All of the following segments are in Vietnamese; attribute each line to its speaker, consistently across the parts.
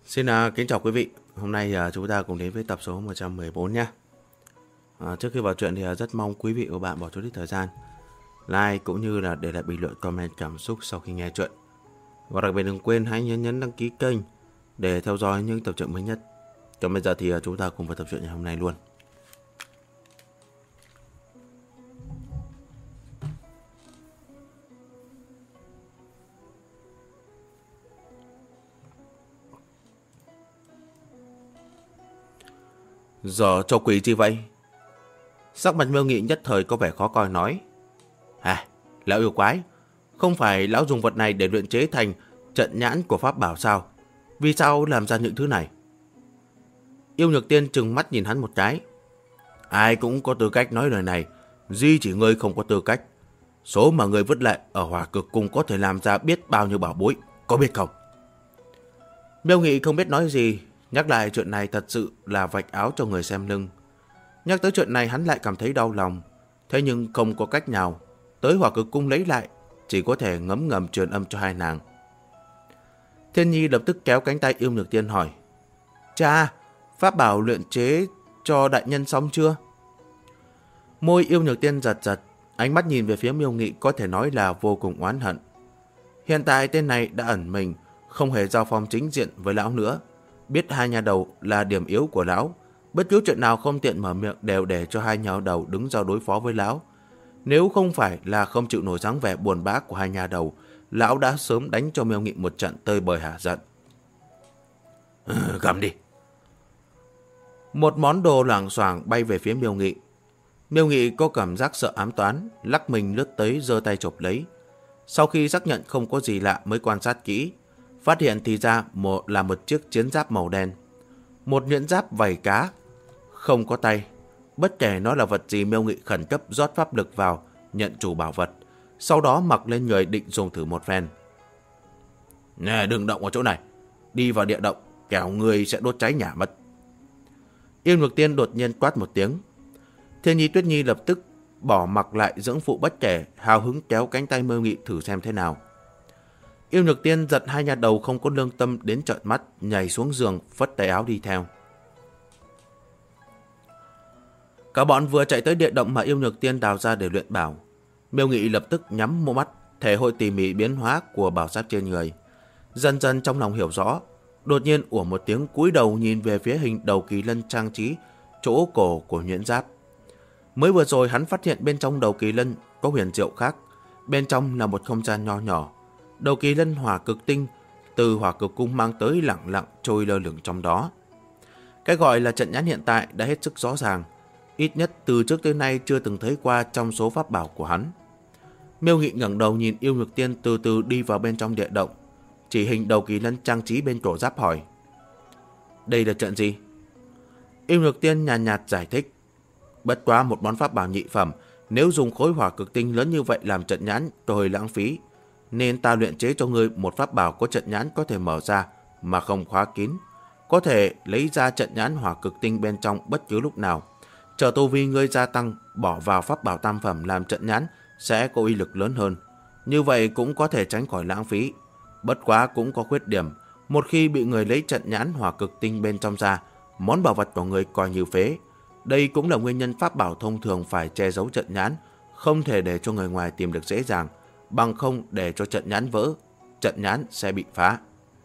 Speaker 1: Xin kính chào quý vị. Hôm nay chúng ta cùng đến với tập số 114 nhé. Trước khi vào chuyện thì rất mong quý vị và bạn bỏ chút ít thời gian like cũng như là để lại bình luận comment cảm xúc sau khi nghe chuyện. Và đặc biệt đừng quên hãy nhấn đăng ký kênh để theo dõi những tập truyện mới nhất. Còn bây giờ thì chúng ta cùng vào tập truyện ngày hôm nay luôn. Giờ cho quỷ chi vậy? Sắc mặt Miêu Nghị nhất thời có vẻ khó coi nói. Lão yêu quái, không phải lão dùng vật này để luyện chế thành trận nhãn của pháp bảo sao? Vì sao làm ra những thứ này? Yêu Nhược Tiên trừng mắt nhìn hắn một cái. Ai cũng có tư cách nói lời này, duy chỉ ngươi không có tư cách. Số mà ngươi vứt lại ở Hỏa Cực Cung có thể làm ra biết bao nhiêu bảo bối, có biết không? Miêu Nghị không biết nói gì, nhắc lại chuyện này thật sự là vạch áo cho người xem lưng. Nhắc tới chuyện này hắn lại cảm thấy đau lòng, thế nhưng không có cách nào. Tới Hỏa Cực Cung lấy lại, chỉ có thể ngấm ngầm truyền âm cho hai nàng. Thiên Nhi lập tức kéo cánh tay Yêu Nhược Tiên hỏi. Cha, pháp bảo luyện chế cho đại nhân xong chưa? Môi Yêu Nhược Tiên giật giật, ánh mắt nhìn về phía Miêu Nghị có thể nói là vô cùng oán hận. Hiện tại tên này đã ẩn mình, không hề giao phong chính diện với lão nữa. Biết hai nhà đầu là điểm yếu của lão, bất cứ chuyện nào không tiện mở miệng đều để cho hai nhà đầu đứng ra đối phó với lão. Nếu không phải là không chịu nổi dáng vẻ buồn bã của hai nhà đầu, lão đã sớm đánh cho Miêu Nghị một trận tơi bời hả giận. Gầm đi. Một món đồ loảng xoảng bay về phía Miêu Nghị. Miêu Nghị có cảm giác sợ ám toán, lắc mình lướt tới giơ tay chộp lấy. Sau khi xác nhận không có gì lạ mới quan sát kỹ, phát hiện thì ra là một chiếc chiến giáp màu đen. Một nhẫn giáp vảy cá, không có tay. Bất kể nó là vật gì, Miêu Nghị khẩn cấp rót pháp lực vào, nhận chủ bảo vật. Sau đó mặc lên người định dùng thử một phen. Nè, đừng động ở chỗ này. Đi vào địa động, kẻo người sẽ đốt cháy nhà mất. Yêu Nhược Tiên đột nhiên quát một tiếng. Thiên Nhi Tuyết Nhi lập tức bỏ mặc lại dưỡng phụ bất kể, hào hứng kéo cánh tay Miêu Nghị thử xem thế nào. Yêu Nhược Tiên giật hai nhà đầu không có lương tâm đến trợn mắt, nhảy xuống giường, phất tay áo đi theo. Cả bọn vừa chạy tới địa động mà Yêu Nhược Tiên đào ra để luyện bảo. Miêu Nghị lập tức nhắm mắt, thể hội tỉ mỉ biến hóa của bảo giáp trên người. Dần dần trong lòng hiểu rõ, đột nhiên ủa một tiếng cúi đầu nhìn về phía hình đầu kỳ lân trang trí chỗ cổ của nhuyễn giáp. Mới vừa rồi hắn phát hiện bên trong đầu kỳ lân có huyền diệu khác, bên trong là một không gian nho nhỏ. Đầu kỳ lân hỏa cực tinh từ Hỏa Cực Cung mang tới lẳng lặng trôi lơ lửng trong đó. Cái gọi là trận nhãn hiện tại đã hết sức rõ ràng, ít nhất từ trước tới nay chưa từng thấy qua trong số pháp bảo của hắn. Miêu Nghị ngẩng đầu nhìn Yêu Nhược Tiên từ từ đi vào bên trong địa động, chỉ hình đầu kỳ lân trang trí bên cổ giáp hỏi. Đây là trận gì? Yêu Nhược Tiên nhàn nhạt giải thích. Bất quá một món pháp bảo nhị phẩm, nếu dùng khối hỏa cực tinh lớn như vậy làm trận nhãn તો hơi lãng phí, nên ta luyện chế cho ngươi một pháp bảo có trận nhãn có thể mở ra mà không khóa kín, có thể lấy ra trận nhãn hỏa cực tinh bên trong bất cứ lúc nào. Chờ tu vi ngươi gia tăng, bỏ vào pháp bảo tam phẩm làm trận nhãn sẽ có uy lực lớn hơn. Như vậy cũng có thể tránh khỏi lãng phí. Bất quá cũng có khuyết điểm, một khi bị người lấy trận nhãn hỏa cực tinh bên trong ra, món bảo vật của người coi như phế. Đây cũng là nguyên nhân pháp bảo thông thường phải che giấu trận nhãn, không thể để cho người ngoài tìm được dễ dàng, bằng không để cho trận nhãn vỡ, trận nhãn sẽ bị phá.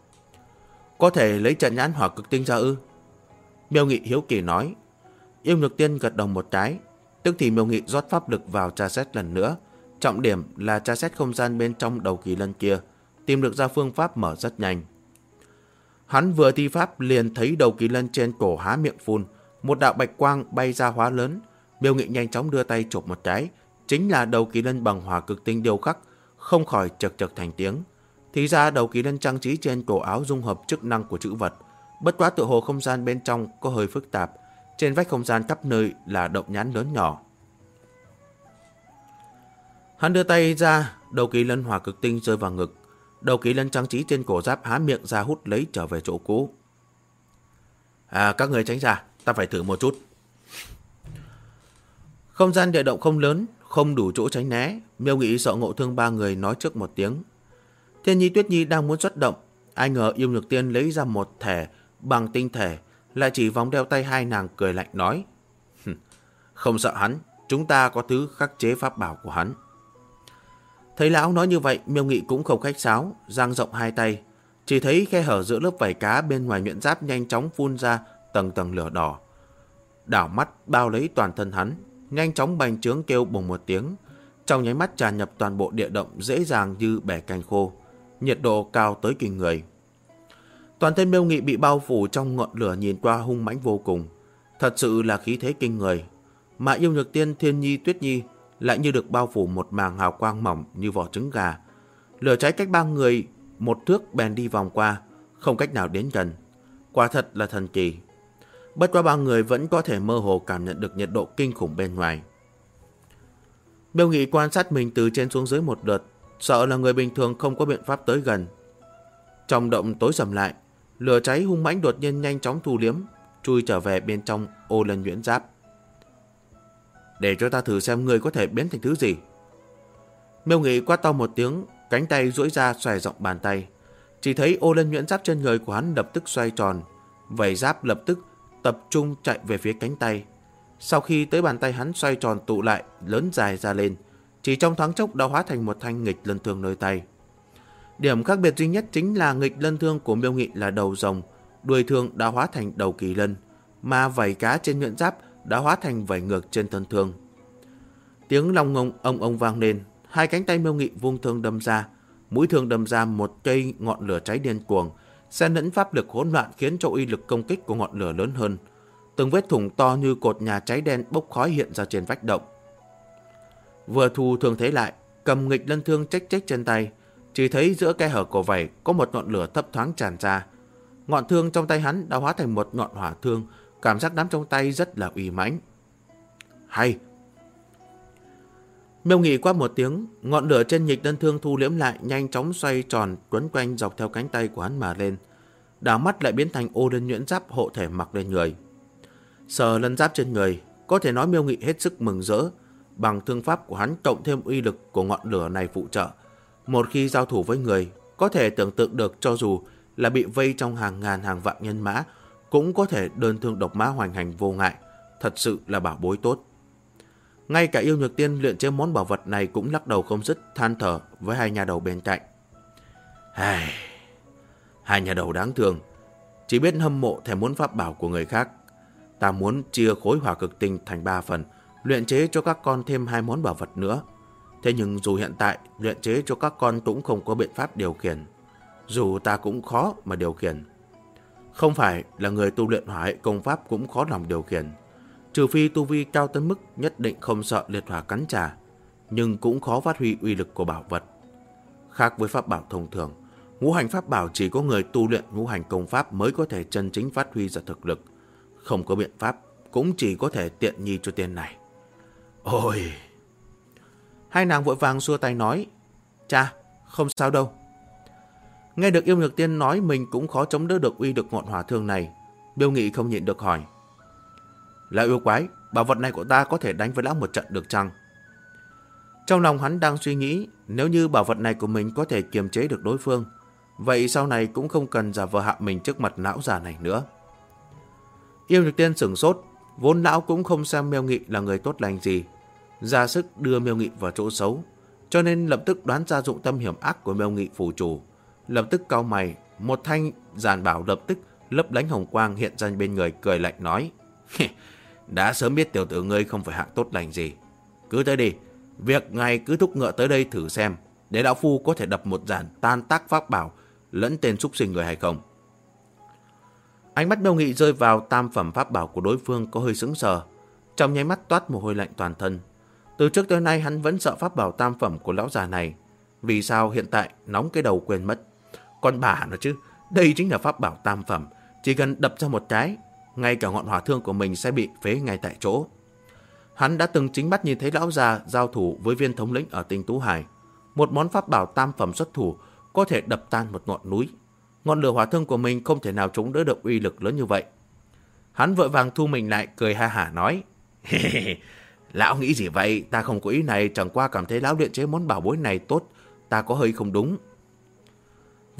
Speaker 1: Có thể lấy trận nhãn hỏa cực tinh ra ư? Miêu Nghị hiếu kỳ nói. Yêu Nhược Tiên gật đầu một cái, tức thì Miêu Nghị rót pháp lực vào tra xét lần nữa. Trọng điểm là tra xét không gian bên trong đầu kỳ lân kia, tìm được ra phương pháp mở rất nhanh. Hắn vừa thi pháp liền thấy đầu kỳ lân trên cổ há miệng phun, một đạo bạch quang bay ra hóa lớn. Miêu Nghị nhanh chóng đưa tay chộp một cái, chính là đầu kỳ lân bằng hỏa cực tinh điêu khắc, không khỏi chật chật thành tiếng. Thì ra đầu kỳ lân trang trí trên cổ áo dung hợp chức năng của chữ vật, bất quá tựa hồ không gian bên trong có hơi phức tạp, trên vách không gian khắp nơi là động nhãn lớn nhỏ. Hắn đưa tay ra, đầu kỳ lân hỏa cực tinh rơi vào ngực, đầu kỳ lân trang trí trên cổ giáp há miệng ra hút lấy trở về chỗ cũ. Các người tránh ra, ta phải thử một chút. Không gian địa động không lớn, không đủ chỗ tránh né. Miêu Nghị sợ ngộ thương ba người nói trước một tiếng. Thiên Nhi Tuyết Nhi đang muốn xuất động, Ai ngờ Yêu Nhược Tiên lấy ra một thẻ bằng tinh thể, lại chỉ vòng đeo tay hai nàng cười lạnh nói: Không sợ hắn, chúng ta có thứ khắc chế pháp bảo của hắn. Thấy lão nói như vậy, Miêu Nghị cũng không khách sáo, dang rộng hai tay. Chỉ thấy khe hở giữa lớp vảy cá bên ngoài nhuyễn giáp nhanh chóng phun ra tầng tầng lửa đỏ. Đảo mắt bao lấy toàn thân hắn, nhanh chóng bành trướng kêu bùng một tiếng. Trong nháy mắt tràn nhập toàn bộ địa động dễ dàng như bẻ cành khô, nhiệt độ cao tới kinh người. Toàn thân Miêu Nghị bị bao phủ trong ngọn lửa nhìn qua hung mãnh vô cùng, thật sự là khí thế kinh người. Mà Yêu Nhược Tiên, Thiên Nhi, Tuyết Nhi lại như được bao phủ một màng hào quang mỏng như vỏ trứng gà. Lửa cháy cách ba người một thước bèn đi vòng qua, không cách nào đến gần. Quả thật là thần kỳ. Bất quá ba người vẫn có thể mơ hồ cảm nhận được nhiệt độ kinh khủng bên ngoài. Miêu Nghị quan sát mình từ trên xuống dưới một lượt, sợ là người bình thường không có biện pháp tới gần. Trong động tối sầm lại, lửa cháy hung mãnh đột nhiên nhanh chóng thu liếm, chui trở về bên trong ô lân nhuyễn giáp. Để cho ta thử xem ngươi có thể biến thành thứ gì. Miêu Nghị quát to một tiếng, cánh tay duỗi ra xòe rộng bàn tay. Chỉ thấy ô lân nhuyễn giáp trên người của hắn lập tức xoay tròn, vảy giáp lập tức tập trung chạy về phía cánh tay. Sau khi tới bàn tay hắn xoay tròn tụ lại, lớn dài ra lên, chỉ trong thoáng chốc đã hóa thành một thanh nghịch lân thương nơi tay. Điểm khác biệt duy nhất chính là nghịch lân thương của Miêu Nghị là đầu rồng, đuôi thương đã hóa thành đầu kỳ lân, mà vảy cá trên nhuyễn giáp đã hóa thành vảy ngược trên thân thương. Tiếng long ngông ông vang lên, hai cánh tay Miêu Nghị vung thương đâm ra, mũi thương đâm ra một cây ngọn lửa cháy điên cuồng, xen lẫn pháp lực hỗn loạn khiến cho uy lực công kích của ngọn lửa lớn hơn. Từng vết thủng to như cột nhà cháy đen bốc khói hiện ra trên vách động. Vừa thu thương thế lại, cầm nghịch lân thương chếch trên tay, chỉ thấy giữa khe hở của vảy có một ngọn lửa thấp thoáng tràn ra. Ngọn thương trong tay hắn đã hóa thành một ngọn hỏa thương, cảm giác nắm trong tay rất là uy mãnh. Hay! Miêu Nghị quát một tiếng, ngọn lửa trên nghịch lân thương thu liễm lại, nhanh chóng xoay tròn quấn quanh dọc theo cánh tay của hắn mà lên. Đảo mắt lại biến thành ô lân nhuyễn giáp hộ thể mặc lên người. Sờ lân giáp trên người, có thể nói Miêu Nghị hết sức mừng rỡ. Bằng thương pháp của hắn cộng thêm uy lực của ngọn lửa này phụ trợ, một khi giao thủ với người, có thể tưởng tượng được cho dù là bị vây trong hàng ngàn hàng vạn nhân mã, cũng có thể đơn thương độc mã hoành hành vô ngại, thật sự là bảo bối tốt. Ngay cả Yêu Nhược Tiên luyện chế món bảo vật này cũng lắc đầu không dứt, than thở với hai nhà đầu bên cạnh. Hai nhà đầu đáng thương, chỉ biết hâm mộ thèm muốn pháp bảo của người khác. Ta muốn chia khối hỏa cực tinh thành 3 phần, luyện chế cho các con thêm 2 món bảo vật nữa. Thế nhưng dù hiện tại luyện chế cho các con cũng không có biện pháp điều khiển, dù ta cũng khó mà điều khiển. Không phải là người tu luyện hỏa hệ công pháp cũng khó lòng điều khiển, trừ phi tu vi cao tới mức nhất định không sợ liệt hỏa cắn trả, nhưng cũng khó phát huy uy lực của bảo vật. Khác với pháp bảo thông thường, ngũ hành pháp bảo chỉ có người tu luyện ngũ hành công pháp mới có thể chân chính phát huy ra thực lực. Không có biện pháp, cũng chỉ có thể tiện nhi cho tên này. Ôi! Hai nàng vội vàng xua tay nói, cha, không sao đâu. Nghe được Yêu Nhược Tiên nói mình cũng khó chống đỡ được uy lực ngọn hỏa thương này, Miêu Nghị không nhịn được hỏi, là yêu quái, bảo vật này của ta có thể đánh với lão một trận được chăng? Trong lòng hắn đang suy nghĩ, nếu như bảo vật này của mình có thể kiềm chế được đối phương, vậy sau này cũng không cần giả vờ hạ mình trước mặt lão già này nữa. Yêu Nhược Tiên sửng sốt, vốn lão cũng không xem Miêu Nghị là người tốt lành gì, ra sức đưa Miêu Nghị vào chỗ xấu, cho nên lập tức đoán ra dụng tâm hiểm ác của Miêu Nghị phù chủ, lập tức cau mày, một thanh giản bảo lập tức lấp lánh hồng quang hiện ra bên người, cười lạnh nói, đã sớm biết tiểu tử ngươi không phải hạng tốt lành gì, cứ tới đi, việc ngài cứ thúc ngựa tới đây thử xem, để lão phu có thể đập một giản tan tác pháp bảo lẫn tên súc sinh người hay không. Ánh mắt Miêu Nghị rơi vào tam phẩm pháp bảo của đối phương có hơi sững sờ, trong nháy mắt toát mồ hôi lạnh toàn thân. Từ trước tới nay hắn vẫn sợ pháp bảo tam phẩm của lão già này, vì sao hiện tại nóng cái đầu quên mất. Còn bà nó chứ, đây chính là pháp bảo tam phẩm, chỉ cần đập ra một cái, ngay cả ngọn hỏa thương của mình sẽ bị phế ngay tại chỗ. Hắn đã từng chính mắt nhìn thấy lão già giao thủ với viên thống lĩnh ở Tinh Tú Hải, một món pháp bảo tam phẩm xuất thủ có thể đập tan một ngọn núi. Ngọn lửa hỏa thương của mình không thể nào chống đỡ được uy lực lớn như vậy. Hắn vội vàng thu mình lại, cười ha hả nói, lão nghĩ gì vậy, ta không có ý này, chẳng qua cảm thấy lão luyện chế món bảo bối này tốt, ta có hơi không đúng.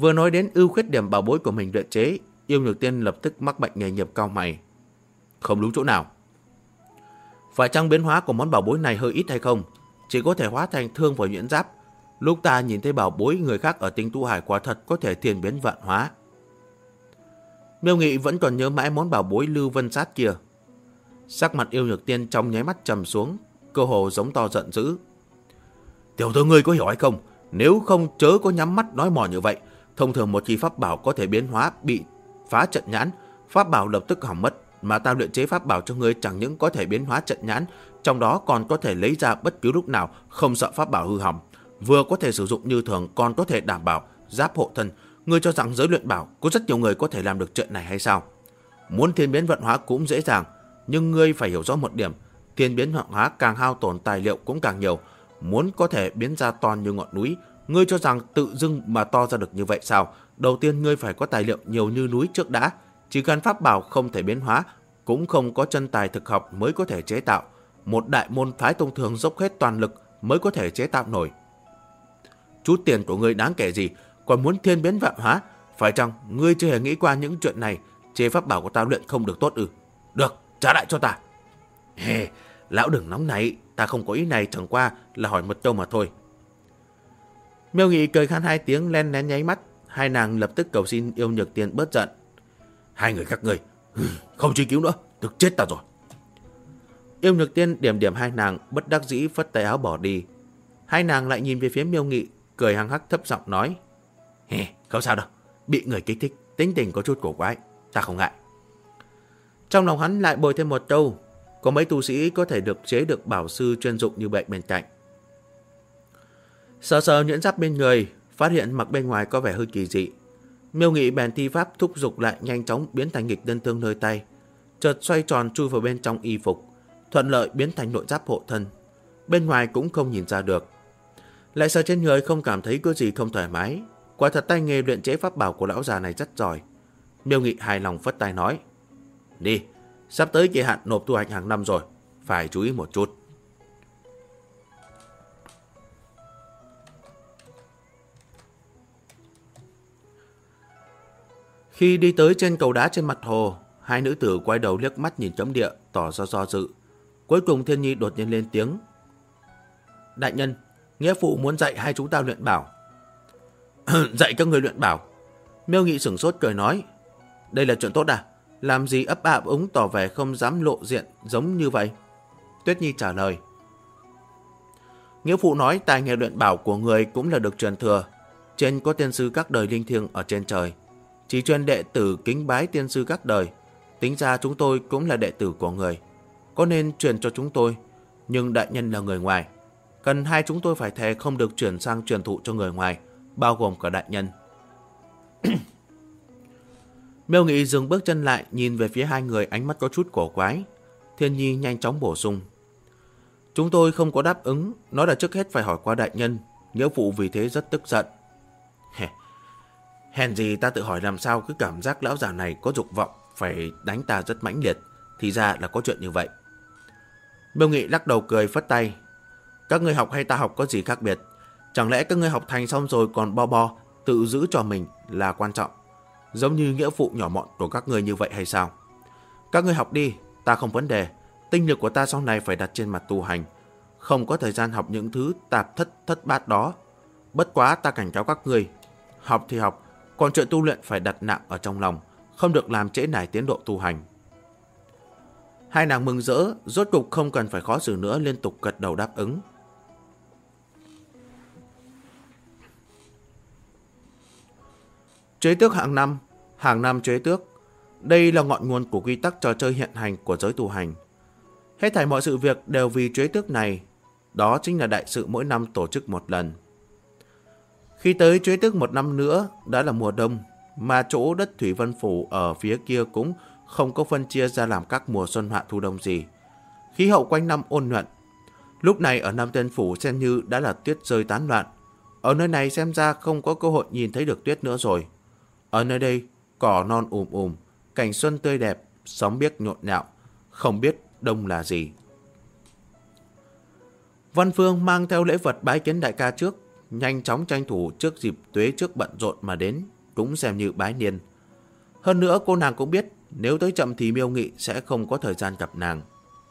Speaker 1: Vừa nói đến ưu khuyết điểm bảo bối của mình luyện chế, Yêu Nhược Tiên lập tức mắc bệnh nghề nghiệp cau mày. Không đúng chỗ nào. Phải chăng biến hóa của món bảo bối này hơi ít hay không? Chỉ có thể hóa thành thương và nhuyễn giáp. Lúc ta nhìn thấy bảo bối người khác ở Tinh Tu Hải quả thật có thể thiên biến vạn hóa. Miêu Nghị vẫn còn nhớ mãi món bảo bối Lưu Vân Sát kia. Sắc mặt Yêu Nhược Tiên trong nháy mắt trầm xuống, cơ hồ giống to giận dữ. Tiểu thư ngươi có hiểu hay không? Nếu không chớ có nhắm mắt nói mò như vậy. Thông thường một khi pháp bảo có thể biến hóa bị phá trận nhãn, pháp bảo lập tức hỏng mất. Mà ta luyện chế pháp bảo cho ngươi chẳng những có thể biến hóa trận nhãn, trong đó còn có thể lấy ra bất cứ lúc nào, không sợ pháp bảo hư hỏng. Vừa có thể sử dụng như thường, còn có thể đảm bảo giáp hộ thân. Ngươi cho rằng giới luyện bảo có rất nhiều người có thể làm được chuyện này hay sao? Muốn thiên biến vận hóa cũng dễ dàng, nhưng ngươi phải hiểu rõ một điểm, thiên biến vận hóa càng hao tổn tài liệu cũng càng nhiều. Muốn có thể biến ra to như ngọn núi, ngươi cho rằng tự dưng mà to ra được như vậy sao? Đầu tiên ngươi phải có tài liệu nhiều như núi trước đã. Chỉ cần pháp bảo không thể biến hóa, cũng không có chân tài thực học mới có thể chế tạo. Một đại môn phái thông thường dốc hết toàn lực mới có thể chế tạo nổi. Chút tiền của ngươi đáng kể gì, còn muốn thiên biến vạn hóa? Phải chăng ngươi chưa hề nghĩ qua những chuyện này? Chế pháp bảo của ta luyện không được tốt ư? Được, trả lại cho ta. Lão đừng nóng nảy, ta không có ý này, chẳng qua là hỏi một câu mà thôi. Miêu Nghị cười khan hai tiếng, len lén nháy mắt. Hai nàng lập tức cầu xin Yêu Nhược Tiên bớt giận. Hai người các ngươi không truy cứu nữa, thực chết ta rồi. Yêu Nhược Tiên điểm điểm hai nàng, bất đắc dĩ phất tay áo bỏ đi. Hai nàng lại nhìn về phía Miêu Nghị, cười hăng hắc thấp giọng nói: Không sao đâu, bị người kích thích, tính tình có chút cổ quái, ta không ngại. Trong lòng hắn lại bồi thêm một câu: có mấy tu sĩ có thể được chế được bảo sư chuyên dụng như vậy bên cạnh. Sờ sờ nhuyễn giáp bên người, phát hiện mặc bên ngoài có vẻ hơi kỳ dị. Miêu Nghị bèn thi pháp thúc giục lại, nhanh chóng biến thành nghịch đơn thương nơi tay, chợt xoay tròn chui vào bên trong y phục, thuận lợi biến thành nội giáp hộ thân. Bên ngoài cũng không nhìn ra được. Lại sờ trên người không cảm thấy có gì không thoải mái. Quả thật tay nghề luyện chế pháp bảo của lão già này rất giỏi. Miêu Nghị hài lòng phất tay nói: Đi, sắp tới kỳ hạn nộp thu hoạch hàng năm rồi, phải chú ý một chút. Khi đi tới trên cầu đá trên mặt hồ, hai nữ tử quay đầu liếc mắt nhìn cấm địa, tỏ ra do dự. Cuối cùng Thiên Nhi đột nhiên lên tiếng: Đại nhân, nghĩa phụ muốn dạy hai chúng ta luyện bảo. Dạy các người luyện bảo? Miêu Nghị sửng sốt cười nói: Đây là chuyện tốt à? Làm gì ấp áp úng tỏ vẻ không dám lộ diện giống như vậy? Tuyết Nhi trả lời: Nghĩa phụ nói tài nghề luyện bảo của người cũng là được truyền thừa. Trên có tiên sư các đời linh thiêng ở trên trời, chỉ truyền đệ tử kính bái tiên sư các đời. Tính ra chúng tôi cũng là đệ tử của người, có nên truyền cho chúng tôi. Nhưng đại nhân là người ngoài, cần hai chúng tôi phải thề không được chuyển sang truyền thụ cho người ngoài, bao gồm cả đại nhân. Miêu Nghị dừng bước chân lại, nhìn về phía hai người, ánh mắt có chút cổ quái. Thiên Nhi nhanh chóng bổ sung: Chúng tôi không có đáp ứng, nói là trước hết phải hỏi qua đại nhân. Nghĩa phụ vì thế rất tức giận. Hèn gì ta tự hỏi làm sao cứ cảm giác lão già này có dục vọng phải đánh ta rất mãnh liệt. Thì ra là có chuyện như vậy. Miêu Nghị lắc đầu cười phất tay: Các ngươi học hay ta học có gì khác biệt? Chẳng lẽ các ngươi học thành xong rồi còn bo tự giữ cho mình là quan trọng, giống như nghĩa phụ nhỏ mọn của các ngươi như vậy hay sao? Các ngươi học đi, ta không vấn đề. Tinh lực của ta sau này phải đặt trên mặt tu hành, không có thời gian học những thứ tạp thất bát đó. Bất quá ta cảnh cáo các ngươi, học thì học, còn chuyện tu luyện phải đặt nặng ở trong lòng, không được làm trễ nải tiến độ tu hành. Hai nàng mừng rỡ, rốt cục không cần phải khó xử nữa, liên tục gật đầu đáp ứng. Chế tước hàng năm chế tước. Đây là ngọn nguồn của quy tắc trò chơi hiện hành của giới tu hành. Hết thảy mọi sự việc đều vì chế tước này. Đó chính là đại sự mỗi năm tổ chức một lần. Khi tới chế tước một năm nữa đã là mùa đông, mà chỗ đất Thủy Vân Phủ ở phía kia cũng không có phân chia ra làm các mùa xuân hạ thu đông gì. Khí hậu quanh năm ôn nhuận. Lúc này ở Nam Tiên Phủ xem như đã là tuyết rơi tán loạn. Ở nơi này xem ra không có cơ hội nhìn thấy được tuyết nữa rồi. Ở nơi đây, cỏ non cảnh xuân tươi đẹp, sóng biếc nhộn nhạo, không biết đông là gì. Văn Phương mang theo lễ vật bái kiến đại ca trước, nhanh chóng tranh thủ trước dịp tuế trước bận rộn mà đến. cũng xem như bái niên. Hơn nữa cô nàng cũng biết nếu tới chậm thì Miêu Nghị sẽ không có thời gian gặp nàng.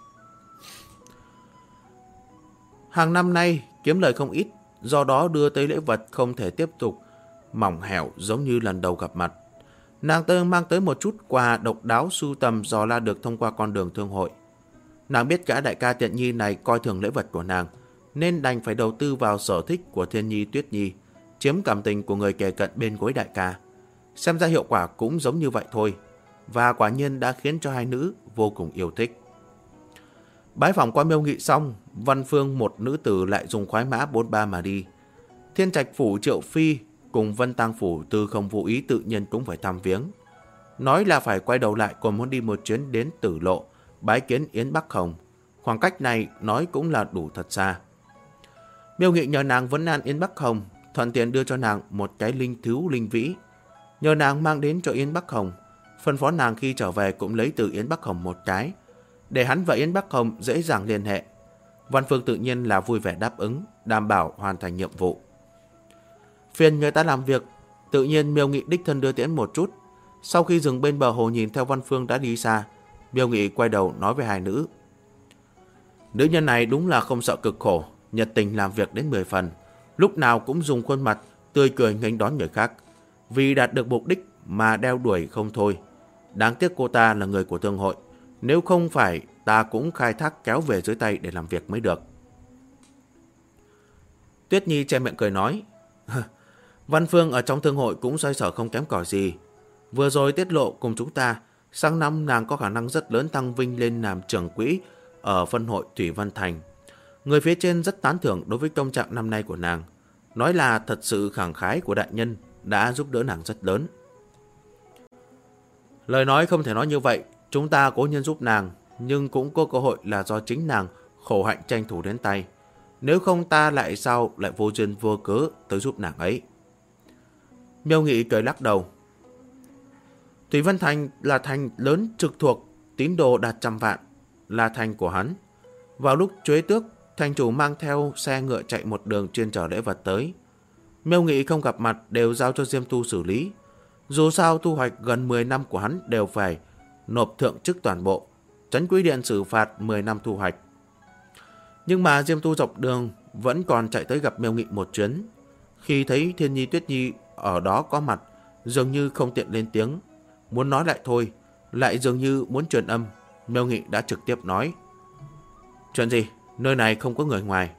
Speaker 1: Hàng năm nay kiếm lời không ít, do đó đưa tới lễ vật không thể tiếp tục mỏng hẻo giống như lần đầu gặp mặt. Nàng mang tới một chút quà độc đáo sưu tầm dò la được thông qua con đường thương hội. Nàng biết gã đại ca Tiện Nhi này coi thường lễ vật của nàng, nên đành phải đầu tư vào sở thích của Thiên Nhi Tuyết Nhi, chiếm cảm tình của người kề cận bên gối đại ca. Xem ra hiệu quả cũng giống như vậy thôi, và quả nhiên đã khiến cho hai nữ vô cùng yêu thích. Bái phỏng qua Miêu Nghị xong, Văn Phương một nữ tử lại dùng khoái mã 43 mà đi. Thiên Trạch phủ Triệu Phi cùng Vân Tang phủ Tư Không vô ý tự nhiên cũng phải thăm viếng. Nói là phải quay đầu lại còn muốn đi một chuyến đến Tử Lộ, bái kiến Yến Bắc Hồng. Khoảng cách này nói cũng là đủ thật xa. Miêu Nghị nhờ nàng vấn an Yến Bắc Hồng, thuận tiện đưa cho nàng một cái linh thứu linh vĩ. Nhờ nàng mang đến cho Yến Bắc Hồng, phân phó nàng khi trở về cũng lấy từ Yến Bắc Hồng một cái, để hắn và Yến Bắc Hồng dễ dàng liên hệ. Văn Phương tự nhiên là vui vẻ đáp ứng, đảm bảo hoàn thành nhiệm vụ. Phiền người ta làm việc, tự nhiên Miêu Nghị đích thân đưa tiễn một chút. Sau khi dừng bên bờ hồ nhìn theo Văn Phương đã đi xa, Miêu Nghị quay đầu nói với hai nữ. Nữ nhân này đúng là không sợ cực khổ, nhiệt tình làm việc đến 10 phần, lúc nào cũng dùng khuôn mặt tươi cười nghênh đón người khác, vì đạt được mục đích mà đeo đuổi không thôi. Đáng tiếc cô ta là người của thương hội, nếu không phải ta cũng khai thác kéo về dưới tay để làm việc mới được. Tuyết Nhi che miệng cười nói, Văn Phương ở trong thương hội cũng xoay sở không kém cỏi gì. Vừa rồi tiết lộ cùng chúng ta, sang năm nàng có khả năng rất lớn thăng vinh lên làm trưởng quỹ ở phân hội Thủy Văn Thành. Người phía trên rất tán thưởng đối với công trạng năm nay của nàng, nói là thật sự khẳng khái của đại nhân đã giúp đỡ nàng rất lớn. Lời nói không thể nói như vậy, chúng ta cố nhiên giúp nàng, nhưng cũng có cơ hội là do chính nàng khổ hạnh tranh thủ đến tay. Nếu không ta lại sao lại vô duyên vô cớ tới giúp nàng ấy. Miêu Nghị cười lắc đầu. Thủy Văn Thành là thành lớn trực thuộc, tín đồ đạt 100 vạn, là thành của hắn. Vào lúc Chuế Tước, thành chủ mang theo xe ngựa chạy một đường chuyên chở lễ vật tới. Miêu Nghị không gặp mặt đều giao cho Diêm Tu xử lý. Dù sao thu hoạch gần 10 năm của hắn đều phải nộp thượng chức toàn bộ. Trấn Quý Điện xử phạt 10 năm thu hoạch. Nhưng mà Diêm Tu dọc đường vẫn còn chạy tới gặp Miêu Nghị một chuyến. Khi thấy Thiên Nhi Tuyết Nhi ở đó có mặt, dường như không tiện lên tiếng. Muốn nói lại thôi, lại dường như muốn truyền âm. Miêu Nghị đã trực tiếp nói. Chuyện gì? Nơi này không có người ngoài.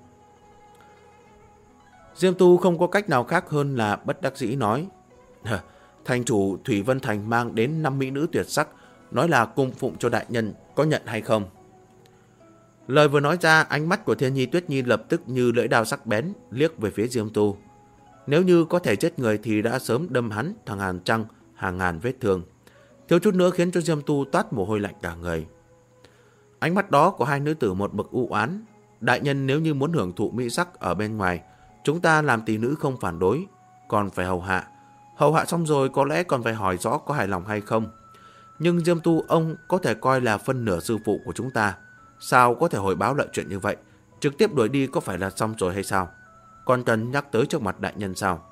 Speaker 1: Diêm Tu không có cách nào khác hơn là bất đắc dĩ nói. Thành chủ Thủy Vân Thành mang đến 5 mỹ nữ tuyệt sắc, nói là cung phụng cho đại nhân, có nhận hay không? Lời vừa nói ra, ánh mắt của Thiên Nhi Tuyết Nhi lập tức như lưỡi dao sắc bén liếc về phía Diêm Tu. Nếu như có thể chết người thì đã sớm đâm hắn hàng ngàn vết thương, thiếu chút nữa khiến cho Diêm Tu toát mồ hôi lạnh cả người. Ánh mắt đó của hai nữ tử một bậc u oán. Đại nhân nếu như muốn hưởng thụ mỹ sắc ở bên ngoài, chúng ta làm tỷ nữ không phản đối, còn phải hầu hạ. Hầu hạ xong rồi có lẽ còn phải hỏi rõ có hài lòng hay không. Nhưng Diêm Tu ông có thể coi là phân nửa sư phụ của chúng ta, sao có thể hồi báo lại chuyện như vậy? Trực tiếp đuổi đi có phải là xong rồi hay sao? Còn cần nhắc tới trước mặt đại nhân sao?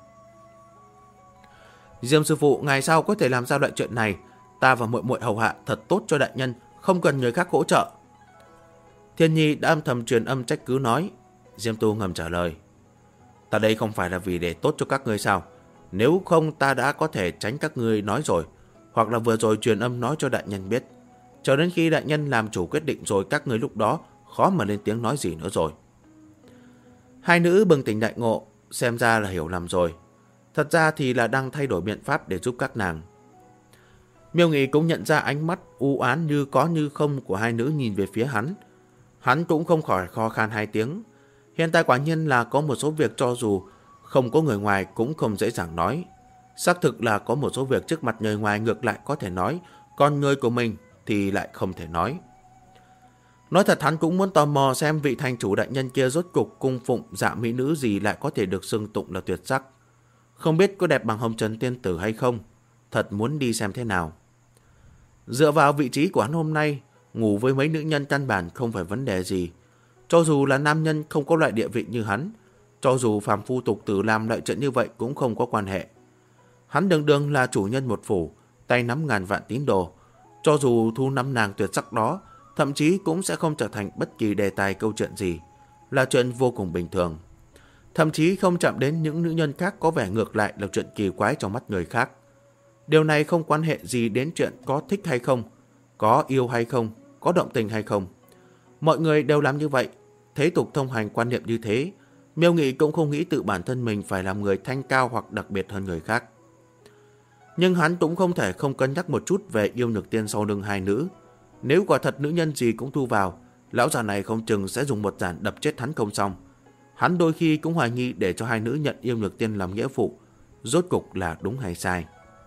Speaker 1: Diêm sư phụ, ngày sau có thể làm ra loại chuyện này. Ta và muội muội hầu hạ thật tốt cho đại nhân, không cần người khác hỗ trợ. Thiên Nhi đã âm thầm truyền âm trách cứ nói. Diêm Tu ngầm trả lời. Ta đây không phải là vì để tốt cho các ngươi sao? Nếu không ta đã có thể tránh các ngươi nói rồi, hoặc là vừa rồi truyền âm nói cho đại nhân biết. Cho đến khi đại nhân làm chủ quyết định rồi, các ngươi lúc đó khó mà lên tiếng nói gì nữa rồi. Hai nữ bừng tỉnh đại ngộ, xem ra là hiểu lầm rồi. Thật ra thì là đang thay đổi biện pháp để giúp các nàng. Miêu Nghị cũng nhận ra ánh mắt u oán như có như không của hai nữ nhìn về phía hắn. Hắn cũng không khỏi kho khan hai tiếng. Hiện tại quả nhiên là có một số việc cho dù không có người ngoài cũng không dễ dàng nói. Xác thực là có một số việc trước mặt người ngoài ngược lại có thể nói, còn người của mình thì lại không thể nói. Nói thật hắn cũng muốn tò mò xem vị thành chủ đại nhân kia rốt cục cung phụng dạ mỹ nữ gì lại có thể được xưng tụng là tuyệt sắc. Không biết có đẹp bằng Hồng Trần tiên tử hay không, thật muốn đi xem thế nào. Dựa vào vị trí của hắn hôm nay, ngủ với mấy nữ nhân căn bản không phải vấn đề gì. Cho dù là nam nhân không có loại địa vị như hắn, cho dù phàm phu tục tử làm loại chuyện như vậy cũng không có quan hệ. Hắn đường đường là chủ nhân một phủ, tay nắm ngàn vạn tín đồ. Cho dù thu nắm nàng tuyệt sắc đó, thậm chí cũng sẽ không trở thành bất kỳ đề tài câu chuyện gì, là chuyện vô cùng bình thường. Thậm chí không chạm đến những nữ nhân khác có vẻ ngược lại là chuyện kỳ quái trong mắt người khác. Điều này không quan hệ gì đến chuyện có thích hay không, có yêu hay không, có động tình hay không. Mọi người đều làm như vậy, thế tục thông hành quan niệm như thế. Miêu Nghị cũng không nghĩ tự bản thân mình phải làm người thanh cao hoặc đặc biệt hơn người khác. Nhưng hắn cũng không thể không cân nhắc một chút về yêu nhược tiên sau lưng hai nữ. Nếu quả thật nữ nhân gì cũng thu vào, lão già này không chừng sẽ dùng một giản đập chết hắn không xong. Hắn đôi khi cũng hoài nghi để cho hai nữ nhận yêu nhược tiên làm nghĩa phụ, rốt cục là đúng hay sai.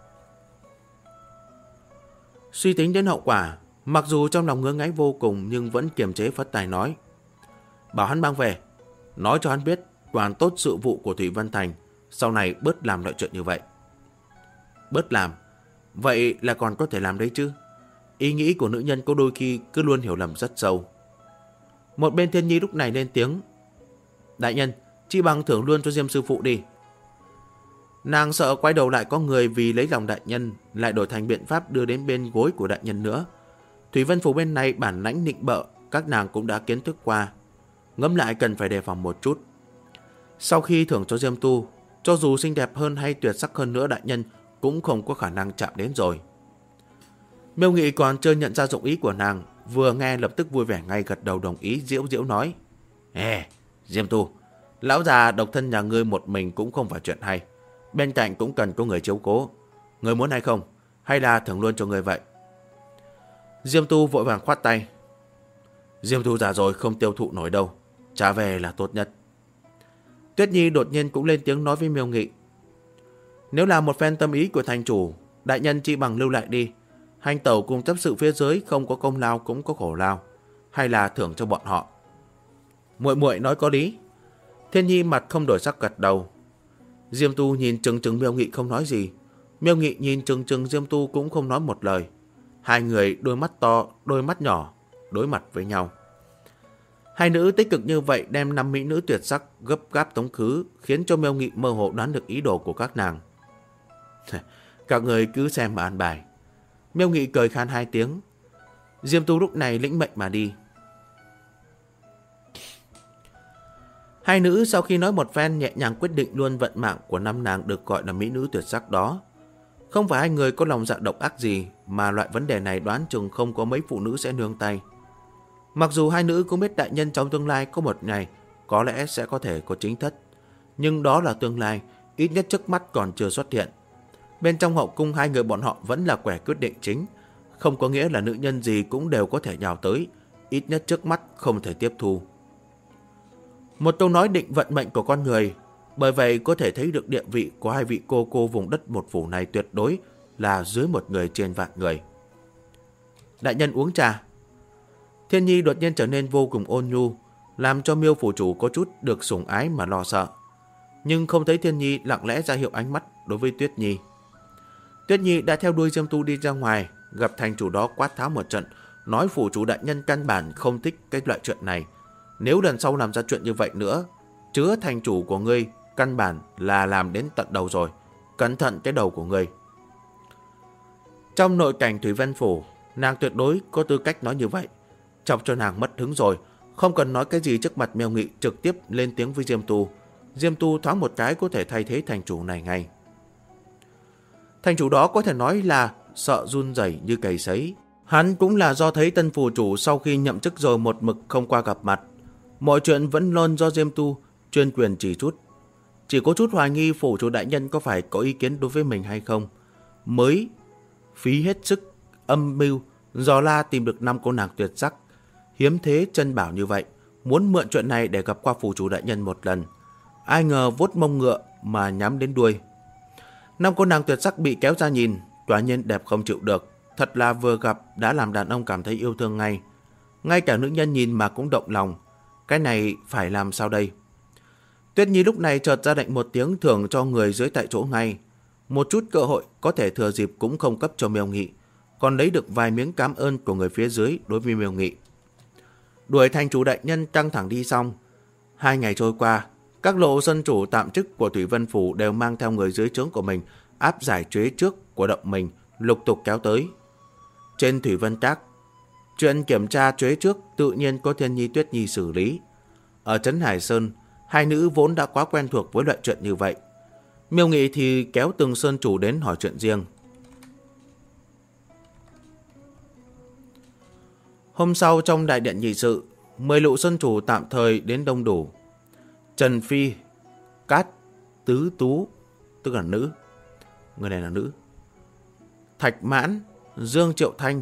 Speaker 1: Suy tính đến hậu quả, mặc dù trong lòng ngứa ngáy vô cùng nhưng vẫn kiềm chế phất tài nói. Bảo hắn mang về, nói cho hắn biết quản tốt sự vụ của Thủy Vân Thành, sau này bớt làm loại chuyện như vậy. Bớt làm? Vậy là còn có thể làm đấy chứ? Ý nghĩ của nữ nhân có đôi khi cứ luôn hiểu lầm rất sâu. Một bên Thiên Nhi lúc này lên tiếng. Đại nhân, chi bằng thưởng luôn cho Diêm sư phụ đi. Nàng sợ quay đầu lại có người vì lấy lòng đại nhân lại đổi thành biện pháp đưa đến bên gối của đại nhân nữa. Thủy Vân Phủ bên này bản lãnh nịnh bợ, các nàng cũng đã kiến thức qua. Ngẫm lại cần phải đề phòng một chút. Sau khi thưởng cho Diêm Tu, cho dù xinh đẹp hơn hay tuyệt sắc hơn nữa đại nhân cũng không có khả năng chạm đến rồi. Miêu Nghị còn chưa nhận ra dụng ý của nàng, vừa nghe lập tức vui vẻ ngay gật đầu đồng ý, diễu diễu nói. Diêm Tu, lão già độc thân nhà ngươi một mình cũng không phải chuyện hay. Bên cạnh cũng cần có người chiếu cố. Ngươi muốn hay không? Hay là thưởng luôn cho ngươi vậy? Diêm Tu vội vàng khoát tay. Diêm Tu già rồi không tiêu thụ nổi đâu. Trả về là tốt nhất. Tuyết Nhi đột nhiên cũng lên tiếng nói với Miêu Nghị. Nếu là một phen tâm ý của thành chủ, đại nhân chỉ bằng lưu lại đi. Hành tẩu cùng chấp sự phía dưới không có công lao cũng có khổ lao. Hay là thưởng cho bọn họ. Muội muội nói có lý. Thiên Nhi mặt không đổi sắc gật đầu. Diêm Tu nhìn chừng chừng Miêu Nghị không nói gì. Miêu Nghị nhìn chừng chừng Diêm Tu cũng không nói một lời. Hai người đôi mắt to, đôi mắt nhỏ, đối mặt với nhau. Hai nữ tích cực như vậy đem năm mỹ nữ tuyệt sắc gấp gáp tống khứ, khiến cho Miêu Nghị mơ hồ đoán được ý đồ của các nàng. Các người cứ xem mà an bài. Miêu Nghị cười khan hai tiếng. Diêm Tu lúc này lĩnh mệnh mà đi. Hai nữ sau khi nói một phen nhẹ nhàng quyết định luôn vận mạng của năm nàng được gọi là mỹ nữ tuyệt sắc đó. Không phải hai người có lòng dạ độc ác gì, mà loại vấn đề này đoán chừng không có mấy phụ nữ sẽ nương tay. Mặc dù hai nữ cũng biết đại nhân trong tương lai có một ngày có lẽ sẽ có thể có chính thất, nhưng đó là tương lai, ít nhất trước mắt còn chưa xuất hiện. Bên trong hậu cung hai người bọn họ vẫn là quẻ quyết định chính, không có nghĩa là nữ nhân gì cũng đều có thể nhào tới, ít nhất trước mắt không thể tiếp thu. Một câu nói định vận mệnh của con người, bởi vậy có thể thấy được địa vị của hai vị cô vùng đất một phủ này tuyệt đối là dưới một người trên vạn người. Đại nhân uống trà. Thiên Nhi đột nhiên trở nên vô cùng ôn nhu, làm cho Miêu phủ chủ có chút được sủng ái mà lo sợ. Nhưng không thấy Thiên Nhi lặng lẽ ra hiệu ánh mắt đối với Tuyết Nhi. Tuyết Nhi đã theo đuôi Diêm Tu đi ra ngoài, gặp thành chủ đó quát tháo một trận, nói phủ chủ đại nhân căn bản không thích cái loại chuyện này. Nếu lần sau làm ra chuyện như vậy nữa, chứa thành chủ của ngươi căn bản là làm đến tận đầu rồi. Cẩn thận cái đầu của ngươi. Trong nội cảnh Thủy Vân Phủ, nàng tuyệt đối có tư cách nói như vậy. Chọc cho nàng mất hứng rồi, không cần nói cái gì trước mặt Miêu Nghị, trực tiếp lên tiếng với Diêm Tu. Diêm Tu thoáng một cái có thể thay thế thành chủ này ngay. Thành chủ đó có thể nói là sợ run rẩy như cầy sấy. Hắn cũng là do thấy tân phủ chủ sau khi nhậm chức rồi một mực không qua gặp mặt. Mọi chuyện vẫn luôn do Diêm Tu chuyên quyền chỉ chút. Chỉ có chút hoài nghi phủ chủ đại nhân có phải có ý kiến đối với mình hay không, mới phí hết sức âm mưu dò la tìm được 5 cô nàng tuyệt sắc hiếm thế chân bảo như vậy, muốn mượn chuyện này để gặp qua phủ chủ đại nhân một lần. Ai ngờ vuốt mông ngựa mà nhắm đến đuôi. 5 cô nàng tuyệt sắc bị kéo ra nhìn, quả nhiên đẹp không chịu được, thật là vừa gặp đã làm đàn ông cảm thấy yêu thương ngay. Ngay cả nữ nhân nhìn mà cũng động lòng. Cái này phải làm sao đây? Tuyết Nhi lúc này chợt ra lệnh một tiếng thưởng cho người dưới tại chỗ ngay. Một chút cơ hội có thể thừa dịp cũng không cấp cho Miêu Nghị, còn lấy được vài miếng cảm ơn của người phía dưới đối với Miêu Nghị. Đuổi thành chủ đại nhân căng thẳng đi xong. 2 ngày trôi qua, các lộ dân chủ tạm chức của Thủy Vân Phủ đều mang theo người dưới trướng của mình, áp giải chế trước của động mình lục tục kéo tới. Trên Thủy Vân Trác, chuyện kiểm tra chế trước tự nhiên có Thiên Nhi Tuyết Nhi xử lý. Ở Trấn Hải Sơn, hai nữ vốn đã quá quen thuộc với loại chuyện như vậy. Miêu Nghị thì kéo từng sơn chủ đến hỏi chuyện riêng. Hôm sau trong đại điện nghị sự, 10 lụ sơn chủ tạm thời đến đông đủ. Trần Phi, Cát, Tứ Tú, tức là nữ, người này là nữ, Thạch Mãn, Dương Triệu Thanh,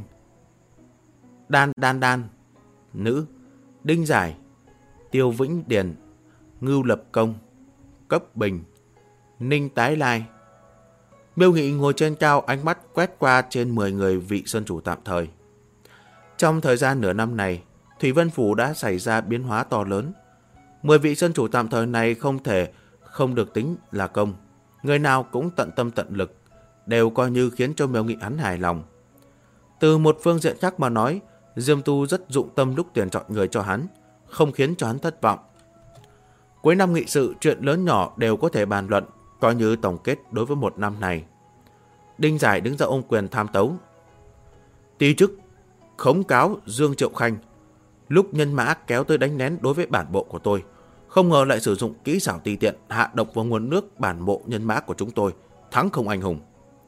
Speaker 1: Đan, nữ, Đinh Giải, Tiêu Vĩnh Điền, Ngưu Lập Công, Cấp Bình, Ninh Tái Lai. Miêu Nghị ngồi trên cao, ánh mắt quét qua trên 10 người vị sơn chủ tạm thời. Trong thời gian nửa năm này, Thủy Vân Phủ đã xảy ra biến hóa to lớn. 10 vị sơn chủ tạm thời này không được tính là công. Người nào cũng tận tâm tận lực, đều coi như khiến cho Miêu Nghị hắn hài lòng. Từ một phương diện khác mà nói, Diêm Tu rất dụng tâm lúc tuyển chọn người cho hắn, không khiến cho hắn thất vọng. Cuối năm nghị sự, chuyện lớn nhỏ đều có thể bàn luận, coi như tổng kết đối với một năm này. Đinh Giải đứng ra ôm quyền tham tấu. Ti chức khống cáo Dương Triệu Khanh, lúc nhân mã kéo tới đánh lén đối với bản bộ của tôi, không ngờ lại sử dụng kỹ xảo tùy tiện hạ độc vào nguồn nước bản bộ nhân mã của chúng tôi, thắng không anh hùng.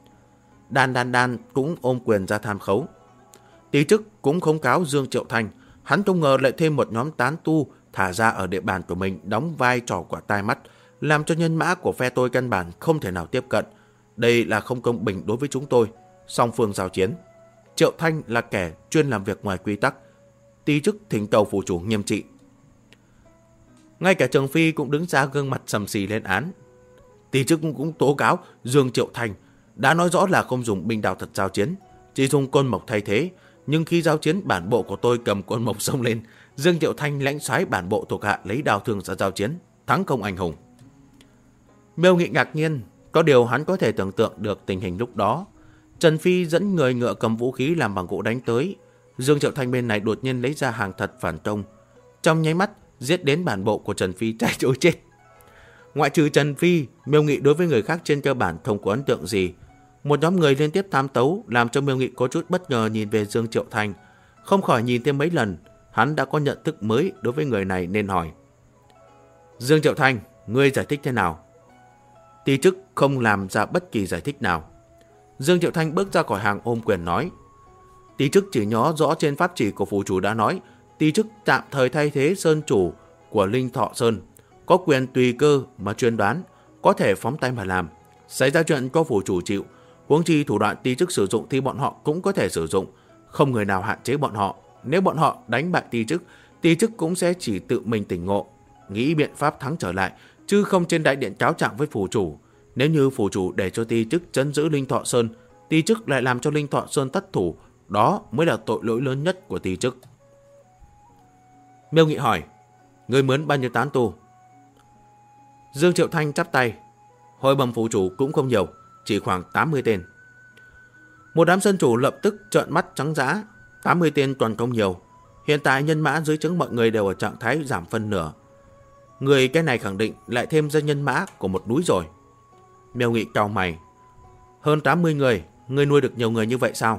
Speaker 1: Đan cũng ôm quyền ra tham khấu. Ti chức cũng khống cáo Dương Triệu Thanh, hắn không ngờ lại thêm một nhóm tán tu thả ra ở địa bàn của mình đóng vai trò quả tai mắt, làm cho nhân mã của phe tôi căn bản không thể nào tiếp cận. Đây là không công bình đối với chúng tôi. Song phương giao chiến, Triệu Thanh là kẻ chuyên làm việc ngoài quy tắc. Ti chức thỉnh cầu phủ chủ nghiêm trị. Ngay cả Trường Phi cũng đứng ra gương mặt sầm xì lên án. Ti chức cũng tố cáo Dương Triệu Thanh đã nói rõ là không dùng binh đao thật giao chiến, chỉ dùng côn mộc thay thế. Nhưng khi giao chiến, bản bộ của tôi cầm côn mộc xông lên, Dương Triệu Thanh lãnh soái bản bộ thuộc hạ lấy đao thương ra giao chiến, thắng không anh hùng. Miêu Nghị ngạc nhiên, có điều hắn có thể tưởng tượng được tình hình lúc đó. Trần Phi dẫn người ngựa cầm vũ khí làm bằng gỗ đánh tới. Dương Triệu Thanh bên này đột nhiên lấy ra hàng thật phản công, trong nháy mắt giết đến bản bộ của Trần Phi chạy trối chết. Ngoại trừ Trần Phi, Miêu Nghị đối với người khác trên cơ bản không có ấn tượng gì. Một nhóm người liên tiếp tham tấu làm cho Miêu Nghị có chút bất ngờ nhìn về Dương Triệu Thanh, không khỏi nhìn thêm mấy lần. Hắn đã có nhận thức mới đối với người này nên hỏi: Dương Triệu Thanh, ngươi giải thích thế nào? Ti chức không làm ra bất kỳ giải thích nào. Dương Triệu Thanh bước ra khỏi hàng ôm quyền nói: Ti chức chỉ nhớ rõ trên pháp chỉ của phủ chủ đã nói, ti chức tạm thời thay thế sơn chủ của Linh Thọ Sơn, có quyền tùy cơ mà chuyên đoán, có thể phóng tay mà làm. Xảy ra chuyện có phủ chủ chịu, huống chi thủ đoạn ti chức sử dụng thì bọn họ cũng có thể sử dụng, không người nào hạn chế bọn họ. Nếu bọn họ đánh bại ti chức cũng sẽ chỉ tự mình tỉnh ngộ, nghĩ biện pháp thắng trở lại, chứ không trên đại điện cáo trạng với phủ chủ. Nếu như phủ chủ để cho ti chức trấn giữ Linh Thọ Sơn, ti chức lại làm cho Linh Thọ Sơn thất thủ, đó mới là tội lỗi lớn nhất của ti chức. Miêu Nghị hỏi: ngươi mướn bao nhiêu tán tu? Dương Triệu Thanh chắp tay: hồi bẩm phủ chủ cũng không nhiều, chỉ khoảng 80 tên. Một đám sơn chủ lập tức trợn mắt trắng dã. 80 tên còn không nhiều. Hiện tại nhân mã dưới trướng mọi người đều ở trạng thái giảm phân nửa. Người cái này khẳng định lại thêm ra nhân mã của một núi rồi. Miêu Nghị cau mày: hơn 80 người, ngươi nuôi được nhiều người như vậy sao?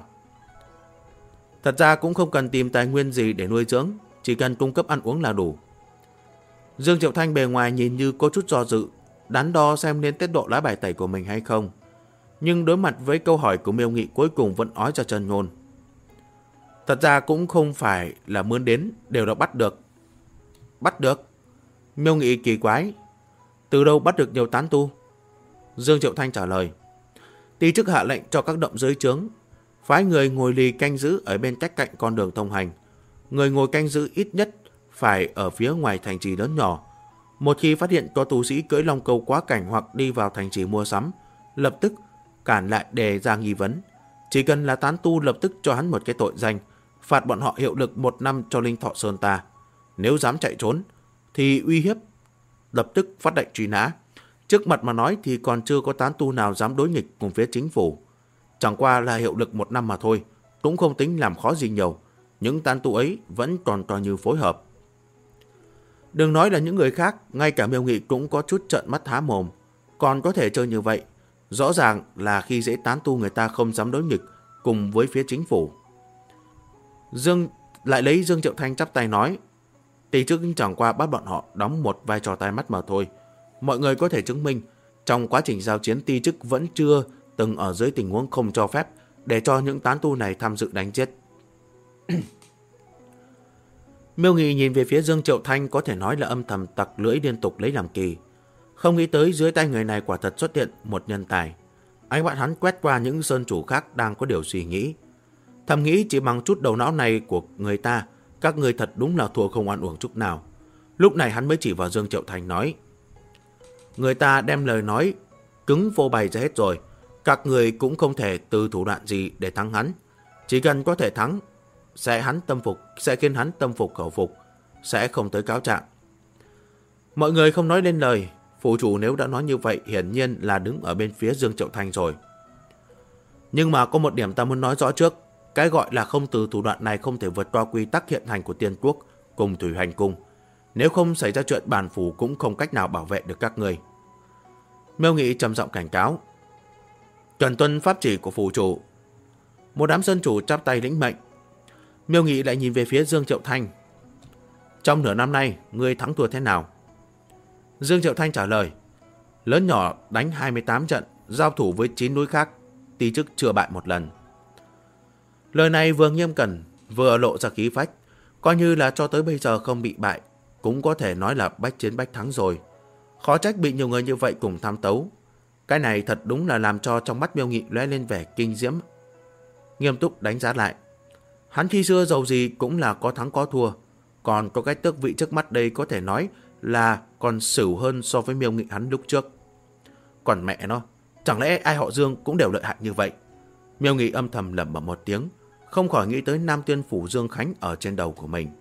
Speaker 1: Thật ra cũng không cần tìm tài nguyên gì để nuôi dưỡng, chỉ cần cung cấp ăn uống là đủ. Dương Triệu Thanh bề ngoài nhìn như có chút do dự, đắn đo xem nên tiết lộ lá bài tẩy của mình hay không. Nhưng đối mặt với câu hỏi của Miêu Nghị, cuối cùng vẫn nói ra chân ngôn: thật ra cũng không phải là mướn đến, đều đã bắt được. Bắt được? Miêu Nghị kỳ quái: từ đâu bắt được nhiều tán tu? Dương Triệu Thanh trả lời: ti chức hạ lệnh cho các động dưới trướng phái người ngồi lì canh giữ ở bên cách cạnh con đường thông hành. Người ngồi canh giữ ít nhất phải ở phía ngoài thành trì lớn nhỏ. Một khi phát hiện có tu sĩ cưỡi long câu quá cảnh hoặc đi vào thành trì mua sắm, lập tức cản lại đề ra nghi vấn. Chỉ cần là tán tu, lập tức cho hắn một cái tội danh, phạt bọn họ hiệu lực 1 năm cho Linh Thọ Sơn ta. Nếu dám chạy trốn thì uy hiếp, lập tức phát lệnh truy nã. Trước mặt mà nói thì còn chưa có tán tu nào dám đối nghịch cùng phía chính phủ. Chẳng qua là hiệu lực 1 năm mà thôi, cũng không tính làm khó gì nhiều. Những tán tu ấy vẫn còn coi như phối hợp. Đừng nói là những người khác, ngay cả Miêu Nghị cũng có chút trợn mắt há mồm. Còn có thể chơi như vậy, Rõ ràng là khi dễ tán tu người ta không dám đối nghịch cùng với phía chính phủ. Dương Triệu Thanh chắp tay nói, tỷ chức chẳng qua bắt bọn họ đóng một vai trò tai mắt mà thôi. Mọi người có thể chứng minh, trong quá trình giao chiến ti chức vẫn chưa từng ở dưới tình huống không cho phép để cho những tán tu này tham dự đánh chết. Miêu Nghị nhìn về phía Dương Triệu Thanh có thể nói là âm thầm tặc lưỡi liên tục lấy làm kỳ. Không nghĩ tới dưới tay người này quả thật xuất hiện một nhân tài. Ánh mắt hắn quét qua những sơn chủ khác đang có điều suy nghĩ. Thầm nghĩ chỉ bằng chút đầu não này của người ta, các người thật đúng là thua không oan uổng chút nào. Lúc này hắn mới chỉ vào Dương Triệu Thanh nói, người ta đem lời nói cứng vô bày ra hết rồi. Các người cũng không thể từ thủ đoạn gì để thắng hắn. Chỉ cần có thể thắng, sẽ khiến hắn tâm phục khẩu phục, sẽ không tới cáo trạng. Mọi người không nói lên lời. Phủ chủ nếu đã nói như vậy hiển nhiên là đứng ở bên phía Dương Triệu Thanh rồi. Nhưng mà có một điểm ta muốn nói rõ trước. Cái gọi là không từ thủ đoạn này không thể vượt qua quy tắc hiện hành của Tiên Quốc cùng Thủy Hành Cung. Nếu không xảy ra chuyện, bản phủ cũng không cách nào bảo vệ được các người. Miêu Nghị trầm giọng cảnh cáo, cần tuân pháp chỉ của phủ chủ. Một đám sơn chủ chắp tay lĩnh mệnh. Miêu Nghị lại nhìn về phía Dương Triệu Thanh, trong nửa năm nay ngươi thắng thua thế nào? Dương Triệu Thanh trả lời, lớn nhỏ đánh 28 trận, giao thủ với 9 núi khác, ti chức chưa bại một lần. Lời này vừa nghiêm cẩn, vừa lộ ra khí phách, coi như là cho tới bây giờ không bị bại, cũng có thể nói là bách chiến bách thắng rồi. Khó trách bị nhiều người như vậy cùng tham tấu. Cái này thật đúng là làm cho trong mắt Miêu Nghị lóe lên vẻ kinh diễm. Nghiêm túc đánh giá lại, hắn khi xưa dầu gì cũng là có thắng có thua, còn có cái tước vị trước mắt đây có thể nói là còn xỉu hơn so với Miêu Nghị hắn lúc trước. Còn mẹ nó, chẳng lẽ ai họ Dương cũng đều lợi hại như vậy? Miêu Nghị âm thầm lẩm bẩm một tiếng, không khỏi nghĩ tới Nam Tuyên Phủ Dương Khánh ở trên đầu của mình.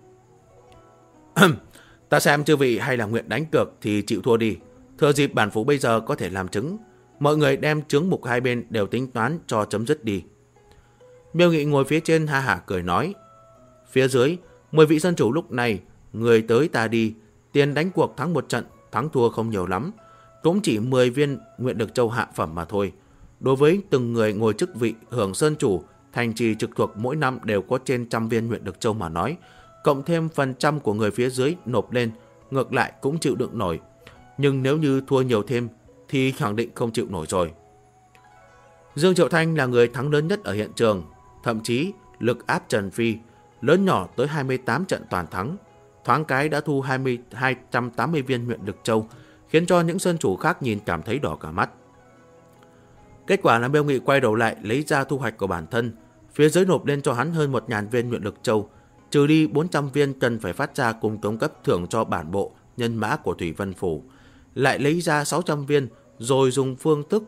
Speaker 1: Ta xem chư vị hay là nguyện đánh cược thì chịu thua đi. Thừa dịp bản phủ bây giờ có thể làm chứng, mọi người đem chướng mục hai bên đều tính toán cho chấm dứt đi. Miêu Nghị ngồi phía trên ha hả cười nói, phía dưới 10 vị sơn chủ lúc này, người tới ta đi, tiền đánh cuộc thắng một trận, thắng thua không nhiều lắm, cũng chỉ 10 viên nguyện lực châu hạ phẩm mà thôi. Đối với từng người ngồi chức vị hưởng sơn chủ, thành trì trực thuộc mỗi năm đều có trên 100 viên nguyện lực châu mà nói, cộng thêm phần trăm của người phía dưới nộp lên, ngược lại cũng chịu đựng nổi. Nhưng nếu như thua nhiều thêm thì khẳng định không chịu nổi rồi. Dương Triệu Thanh là người thắng lớn nhất ở hiện trường, thậm chí lực áp Trần Phi, lớn nhỏ tới 28 trận toàn thắng, thoáng cái đã thu 280 viên nguyện lực châu, khiến cho những sơn chủ khác nhìn cảm thấy đỏ cả mắt. Kết quả là Miêu Nghị quay đầu lại lấy ra thu hoạch của bản thân, phía dưới nộp lên cho hắn hơn 1.000 viên nguyện lực châu, trừ đi 400 viên cần phải phát ra cùng tống cấp thưởng cho bản bộ nhân mã của Thủy Vân Phủ, lại lấy ra 600 viên rồi dùng phương thức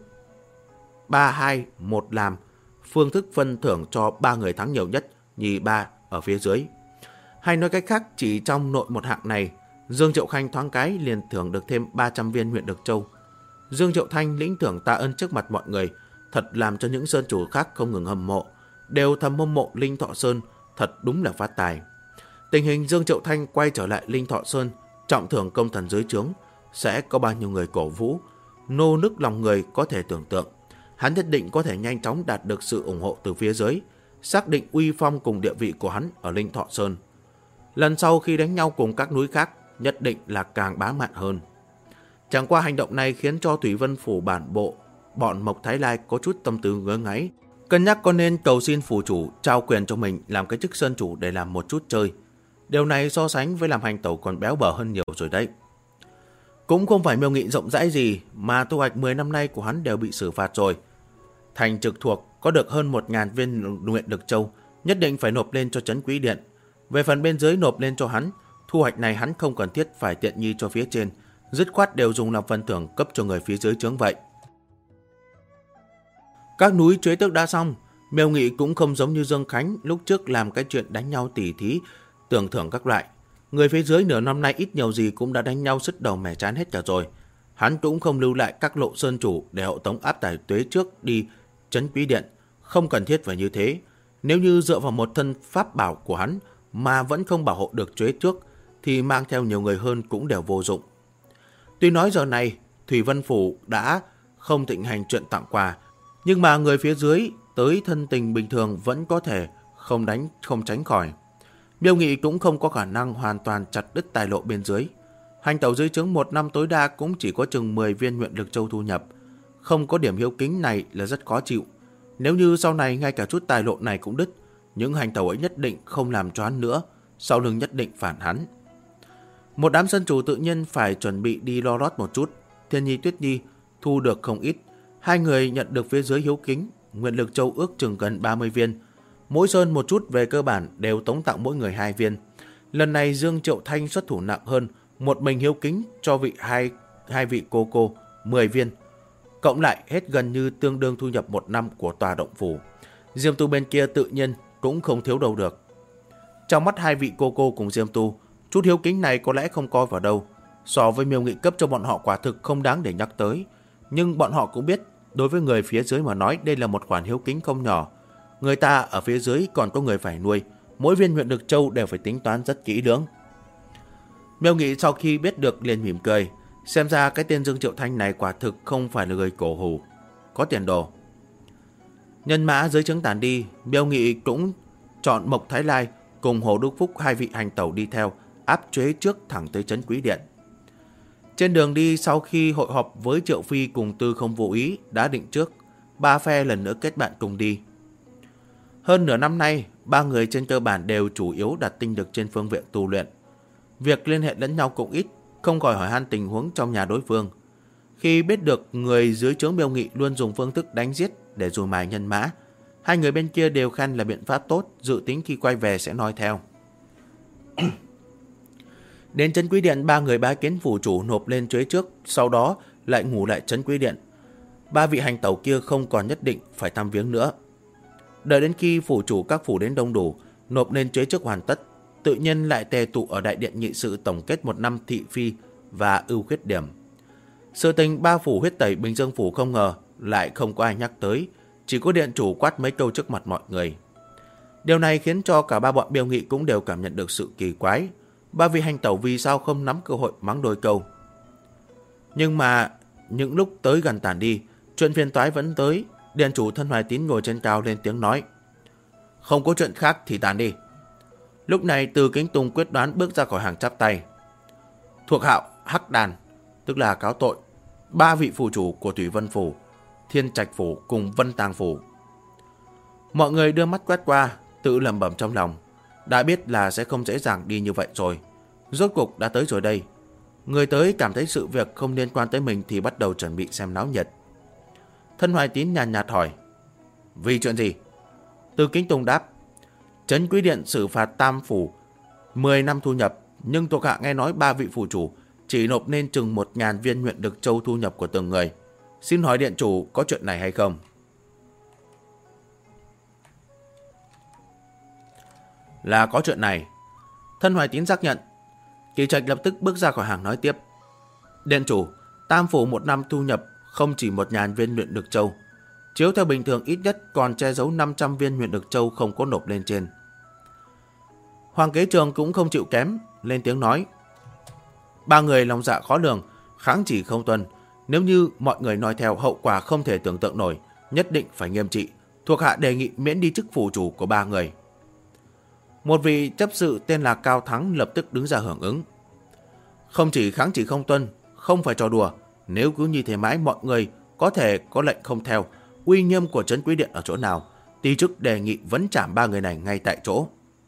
Speaker 1: 3-2-1 làm phương thức phân thưởng cho 3 người thắng nhiều nhất, nhì 3 ở phía dưới. Hay nói cách khác, chỉ trong nội một hạng này, Dương Triệu Thanh thoáng cái liền thưởng được thêm 300 viên nguyện lực châu. Dương Triệu Thanh lĩnh thưởng tạ ơn trước mặt mọi người, thật làm cho những sơn chủ khác không ngừng hâm mộ, đều thầm hâm mộ Linh Thọ Sơn, thật đúng là phát tài. Tình hình Dương Triệu Thanh quay trở lại Linh Thọ Sơn, trọng thưởng công thần dưới trướng, sẽ có bao nhiêu người cổ vũ, nô nức lòng người có thể tưởng tượng. Hắn nhất định có thể nhanh chóng đạt được sự ủng hộ từ phía dưới, xác định uy phong cùng địa vị của hắn ở Linh Thọ Sơn. Lần sau khi đánh nhau cùng các núi khác, nhất định là càng bá mạn hơn. Chẳng qua hành động này khiến cho Thủy Vân Phủ bản bộ, bọn Mộc Thái Lai có chút tâm tư ngứa ngáy, cân nhắc có nên cầu xin phủ chủ trao quyền cho mình làm cái chức sơn chủ để làm một chút chơi. Điều này so sánh với làm hành tẩu còn béo bở hơn nhiều rồi đấy. Cũng không phải Miêu Nghị rộng rãi gì mà thu hoạch 10 năm nay của hắn đều bị xử phạt rồi. Thành trực thuộc có được hơn 1.000 viên nguyện lực châu, nhất định phải nộp lên cho Trấn Quý Điện. Về phần bên dưới nộp lên cho hắn, thu hoạch này hắn không cần thiết phải tiện nghi cho phía trên, dứt khoát đều dùng làm phần thưởng cấp cho người phía dưới trướng vậy. Các núi chế tước đã xong, Miêu Nghị cũng không giống như Dương Khánh lúc trước làm cái chuyện đánh nhau tỉ thí, tưởng thưởng các loại. Người phía dưới nửa năm nay ít nhiều gì cũng đã đánh nhau sứt đầu mẻ chán hết cả rồi. Hắn cũng không lưu lại các lộ sơn chủ để hậu tống áp tải tuế trước đi Trấn Quý Điện, không cần thiết phải như thế. Nếu như dựa vào một thân pháp bảo của hắn mà vẫn không bảo hộ được tuế trước, thì mang theo nhiều người hơn cũng đều vô dụng. Tuy nói giờ này Thủy Vân Phủ đã không thịnh hành chuyện tặng quà, nhưng mà người phía dưới tới thân tình bình thường vẫn có thể không đánh không tránh khỏi. Miêu Nghị cũng không có khả năng hoàn toàn chặt đứt tài lộ bên dưới. Hành tẩu dưới trướng 1 năm tối đa cũng chỉ có chừng 10 viên nguyện lực châu thu nhập. Không có điểm hiếu kính này là rất khó chịu. Nếu như sau này ngay cả chút tài lộ này cũng đứt, những hành tẩu ấy nhất định không làm cho hắn nữa, sau lưng nhất định phản hắn. Một đám sân chủ tự nhiên phải chuẩn bị đi lo lót một chút. Thiên Nhi Tuyết Nhi thu được không ít. Hai người nhận được phía dưới hiếu kính, nguyện lực châu ước chừng gần 30 viên. Mỗi sơn một chút về cơ bản đều tống tặng mỗi người 2 viên. Lần này Dương Triệu Thanh xuất thủ nặng hơn, một mình hiếu kính cho hai vị cô 10 viên. Cộng lại hết gần như tương đương thu nhập 1 năm của tòa động phủ. Diêm Tu bên kia tự nhiên cũng không thiếu đâu được. Trong mắt hai vị cô cùng Diêm Tu, chút hiếu kính này có lẽ không coi vào đâu. So với Miêu Nghị cấp cho bọn họ quả thực không đáng để nhắc tới. Nhưng bọn họ cũng biết, đối với người phía dưới mà nói đây là một khoản hiếu kính không nhỏ. Người ta ở phía dưới còn có người phải nuôi, mỗi viên nguyện lực châu đều phải tính toán rất kỹ lưỡng. Miêu Nghị sau khi biết được liền mỉm cười, xem ra cái tên Dương Triệu Thanh này quả thực không phải là người cổ hủ, có tiền đồ. Nhân mã dưới trướng tàn đi, Miêu Nghị cũng chọn Mộc Thái Lai cùng Hồ Đức Phúc hai vị hành tẩu đi theo, áp chế trước thẳng tới trấn Quý Điện. Trên đường đi sau khi hội họp với Triệu Phi cùng Tư Không Vô Ý đã định trước, ba phe lần nữa kết bạn cùng đi. Hơn nửa năm nay, ba người trên cơ bản đều chủ yếu đặt tinh lực trên phương diện tu luyện. Việc liên hệ lẫn nhau cũng ít, không khỏi hỏi han tình huống trong nhà đối phương. Khi biết được người dưới trướng Miêu Nghị luôn dùng phương thức đánh giết để dùi mài nhân mã, hai người bên kia đều khen là biện pháp tốt, dự tính khi quay về sẽ nói theo. Đến trấn Quý Điện, ba người bái kiến phủ chủ nộp lên chuế trước, sau đó lại ngủ lại trấn Quý Điện. Ba vị hành tẩu kia không còn nhất định phải thăm viếng nữa. Đợi đến khi phủ chủ các phủ đến đông đủ, nộp lên chuế trước hoàn tất, tự nhiên lại tề tụ ở đại điện nghị sự tổng kết 1 năm thị phi và ưu khuyết điểm. Sự tình ba phủ huyết tẩy Bình Dương phủ không ngờ lại không có ai nhắc tới, chỉ có điện chủ quát mấy câu trước mặt mọi người. Điều này khiến cho cả ba bọn Miêu Nghị cũng đều cảm nhận được sự kỳ quái. Ba vị hành tẩu vì sao không nắm cơ hội mắng đôi câu. Nhưng mà những lúc tới gần tàn đi, chuyện phiền toái vẫn tới. Điện chủ Thân Hoài Tín ngồi trên cao lên tiếng nói: không có chuyện khác thì tàn đi. Lúc này Từ Kính Tùng quyết đoán bước ra khỏi hàng chắp tay: thuộc hạo Hắc Đàn, tức là cáo tội ba vị phủ chủ của Thủy Vân phủ, Thiên Trạch phủ cùng Vân Tàng phủ. Mọi người đưa mắt quét qua, tự lẩm bẩm trong lòng, đã biết là sẽ không dễ dàng đi như vậy rồi. Rốt cục đã tới rồi đây. Người tới cảm thấy sự việc không liên quan tới mình thì bắt đầu chuẩn bị xem náo nhiệt. Thân Hoài Tín nhàn nhạt hỏi: vì chuyện gì? Từ Kính Tùng đáp: trấn Quý Điện xử phạt tam phủ 10 năm thu nhập, nhưng thuộc hạ nghe nói ba vị phủ chủ chỉ nộp nên chừng 1.000 viên nguyện lực châu thu nhập của từng người. Xin hỏi điện chủ có chuyện này hay không? Là có chuyện này. Thân Hoài Tín xác nhận. Kỳ Trạch lập tức bước ra khỏi hàng nói tiếp: điện chủ, tam phủ 1 năm thu nhập không chỉ 1.000 viên luyện lực châu. Chiếu theo bình thường ít nhất còn che giấu 500 viên luyện lực châu không có nộp lên trên. Hoàng Kế Trường cũng không chịu kém, lên tiếng nói: ba người lòng dạ khó lường, kháng chỉ không tuân. Nếu như mọi người nói theo, hậu quả không thể tưởng tượng nổi, nhất định phải nghiêm trị. Thuộc hạ đề nghị miễn đi chức phủ chủ của ba người. Một vị chấp sự tên là Cao Thắng lập tức đứng ra hưởng ứng: không chỉ kháng chỉ không tuân, không phải trò đùa. Nếu cứ như thế mãi, mọi người có thể có lệnh không theo. Uy nghiêm của trấn Quý Điện ở chỗ nào? Ty chức đề nghị vấn trảm ba người này ngay tại chỗ.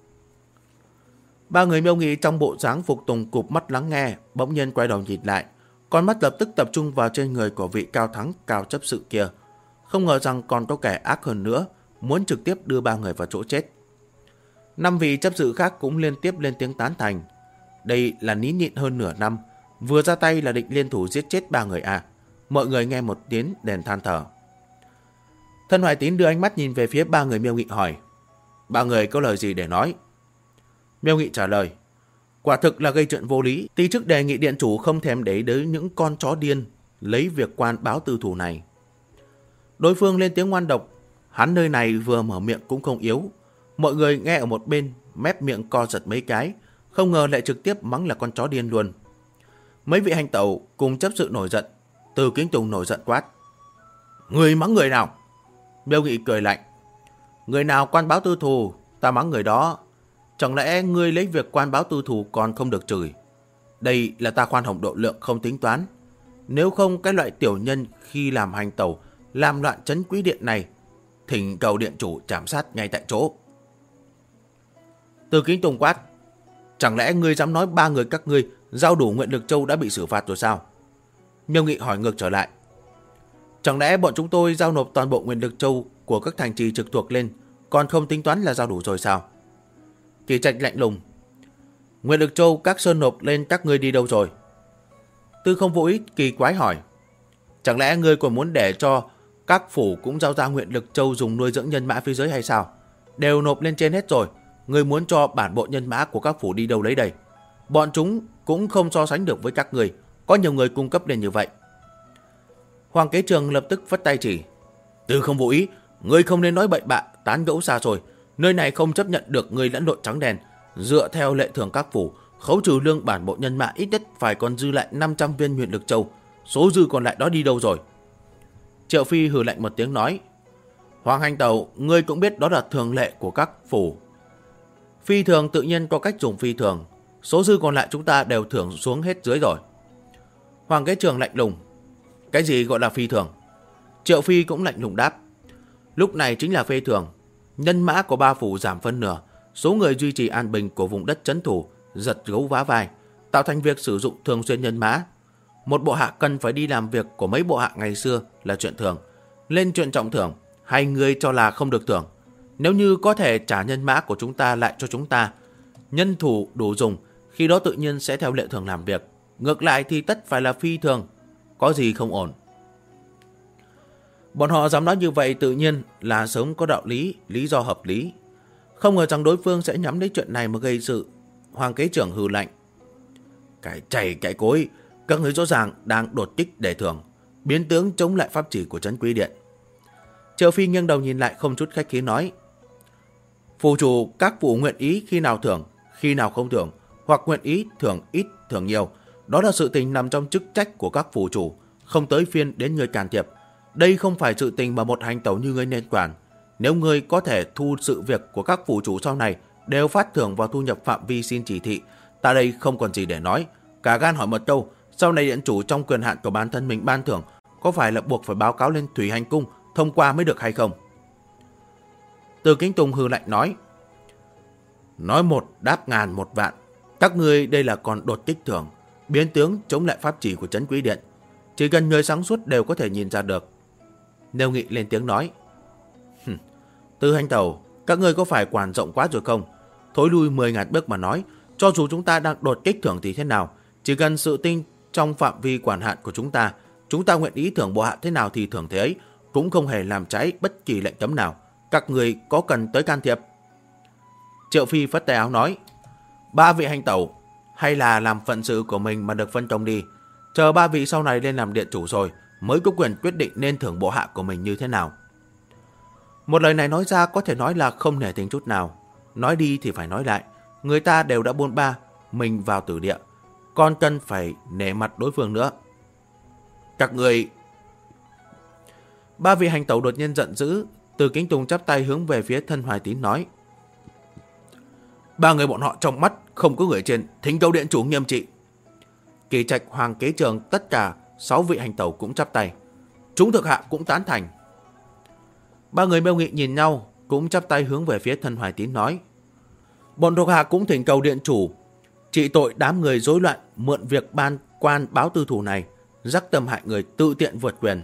Speaker 1: Ba người Miêu Nghị trong bộ dáng phục tùng cụp mắt lắng nghe, bỗng nhiên quay đầu nhìn lại, con mắt lập tức tập trung vào trên người của vị Cao Thắng cao chấp sự kia. Không ngờ rằng còn có kẻ ác hơn nữa, muốn trực tiếp đưa ba người vào chỗ chết. 5 vị chấp sự khác cũng liên tiếp lên tiếng tán thành. Đây là nín nhịn hơn nửa năm, vừa ra tay là định liên thủ giết chết ba người à. Mọi người nghe một tiếng đèn than thở. Thân Hoài Tín đưa ánh mắt nhìn về phía ba người Miêu Nghị hỏi: ba người có lời gì để nói? Miêu Nghị trả lời: quả thực là gây chuyện vô lý. Ty chức đề nghị điện chủ không thèm để ý đến những con chó điên lấy việc quan báo tư thủ này. Đối phương lên tiếng ngoan độc, hắn nơi này vừa mở miệng cũng không yếu. Mọi người nghe ở một bên, mép miệng co giật mấy cái, không ngờ lại trực tiếp mắng là con chó điên luôn. Mấy vị hành tẩu cùng chấp sự nổi giận. Từ Kính Tùng nổi giận quát: Người mắng người nào? Miêu Nghị cười lạnh. Người nào quan báo tư thù, ta mắng người đó. Chẳng lẽ ngươi lấy việc quan báo tư thù còn không được chửi? Đây là ta khoan hồng độ lượng không tính toán. Nếu không cái loại tiểu nhân khi làm hành tẩu, làm loạn trấn quý điện này, thỉnh cầu điện chủ trảm sát ngay tại chỗ. Từ Kính Tùng quát. Chẳng lẽ ngươi dám nói 3 người các ngươi giao đủ Nguyện Lực Châu đã bị xử phạt rồi sao? Miêu Nghị hỏi ngược trở lại. Chẳng lẽ bọn chúng tôi giao nộp toàn bộ Nguyện Lực Châu của các thành trì trực thuộc lên, còn không tính toán là giao đủ rồi sao? Kỳ Trạch lạnh lùng. Nguyện Lực Châu các sơn nộp lên các ngươi đi đâu rồi? Tư Không Vô Ý kỳ quái hỏi. Chẳng lẽ ngươi còn muốn để cho các phủ cũng giao ra Nguyện Lực Châu dùng nuôi dưỡng nhân mã phía dưới hay sao? Đều nộp lên trên hết rồi. Ngươi muốn cho bản bộ nhân mã của các phủ đi đâu lấy đây? Bọn chúng cũng không so sánh được với các ngươi. Có nhiều người cung cấp lên như vậy. Hoàng Kế Trường lập tức phất tay chỉ. Tư Không Vô Ý, ngươi không nên nói bậy bạ, tán gẫu xa rồi. Nơi này không chấp nhận được ngươi lẫn lộn trắng đen. Dựa theo lệ thường các phủ, khấu trừ lương bản bộ nhân mã ít nhất phải còn dư lại 500 viên Nguyện Lực Châu. Số dư còn lại đó đi đâu rồi? Triệu Phi hừ lạnh một tiếng nói. Hoàng Hành Tẩu, ngươi cũng biết đó là thường lệ của các phủ. Phi thường tự nhiên có cách dùng phi thường. Số dư còn lại chúng ta đều thưởng xuống hết dưới rồi. Hoàng Kế Trường lạnh lùng. Cái gì gọi là phi thường? Triệu Phi cũng lạnh lùng đáp. Lúc này chính là phi thường. Nhân mã của 3 phủ giảm phân nửa. Số người duy trì an bình của vùng đất trấn thủ giật gấu vá vai, tạo thành việc sử dụng thường xuyên nhân mã. Một bộ hạ cần phải đi làm việc của mấy bộ hạ ngày xưa là chuyện thường. Lên chuyện trọng thưởng, hay người cho là không được thưởng. Nếu như có thể trả nhân mã của chúng ta lại cho chúng ta, nhân thủ đủ dùng, khi đó tự nhiên sẽ theo lệ thường làm việc. Ngược lại thì tất phải là phi thường. Có gì không ổn? Bọn họ dám nói như vậy tự nhiên là sớm có đạo lý, lý do hợp lý. Không ngờ rằng đối phương sẽ nhắm đến chuyện này mà gây sự. Hoàng Kế Trưởng hừ lạnh. Cái chày cái cối, các người rõ ràng đang đột kích để thưởng, biến tướng chống lại pháp chỉ của trấn Quý Điện. Triệu Phi nghiêng đầu nhìn lại không chút khách khí nói. Phù chủ các phủ nguyện ý khi nào thưởng, khi nào không thưởng, hoặc nguyện ý thưởng ít, thưởng nhiều. Đó là sự tình nằm trong chức trách của các phủ chủ, không tới phiên đến người can thiệp. Đây không phải sự tình mà một hành tẩu như ngươi nên quản. Nếu ngươi có thể thu sự việc của các phủ chủ sau này đều phát thưởng vào thu nhập phạm vi xin chỉ thị, ta đây không còn gì để nói. Cả gan hỏi một câu, sau này điện chủ trong quyền hạn của bản thân mình ban thưởng có phải là buộc phải báo cáo lên Thủy Hành Cung thông qua mới được hay không? Từ Kính Tùng hừ lạnh nói. Nói một đáp ngàn một vạn. Các ngươi đây là còn đột kích thưởng, biến tướng chống lại pháp chỉ của trấn Quý Điện. Chỉ cần người sáng suốt đều có thể nhìn ra được. Nêu Nghị lên tiếng nói. Tư Hành Tẩu, các ngươi có phải quản rộng quá rồi không? Thối lui 10.000 bước mà nói, cho dù chúng ta đang đột kích thưởng thì thế nào, chỉ cần sự tinh trong phạm vi quản hạn của chúng ta nguyện ý thưởng bộ hạ thế nào thì thưởng thế ấy, cũng không hề làm trái bất kỳ lệnh cấm nào. Các người có cần tới can thiệp? Triệu Phi phất tay áo nói. 3 vị Hành Tẩu, hay là làm phận sự của mình mà được phân công đi. Chờ 3 vị sau này lên làm điện chủ rồi mới có quyền quyết định nên thưởng bộ hạ của mình như thế nào. Một lời này nói ra có thể nói là không nể tình chút nào. Nói đi thì phải nói lại. Người ta đều đã buôn ba mình vào tử địa, còn cần phải nể mặt đối phương nữa. Các người... 3 vị Hành Tẩu đột nhiên giận dữ. Từ Kính Tùng chắp tay hướng về phía Thân Hoài Tín nói. 3 người bọn họ trong mắt không có người trên, thỉnh cầu điện chủ nghiêm trị. Kỳ Trạch, Hoàng Kế Trường, tất cả 6 vị Hành Tẩu cũng chắp tay. Chúng thực hạ cũng tán thành. 3 người Miêu Nghị nhìn nhau, cũng chắp tay hướng về phía Thân Hoài Tín nói. Bọn thuộc hạ cũng thỉnh cầu điện chủ trị tội đám người rối loạn mượn việc ban quan báo tư thủ này, rắc tâm hại người tự tiện vượt quyền.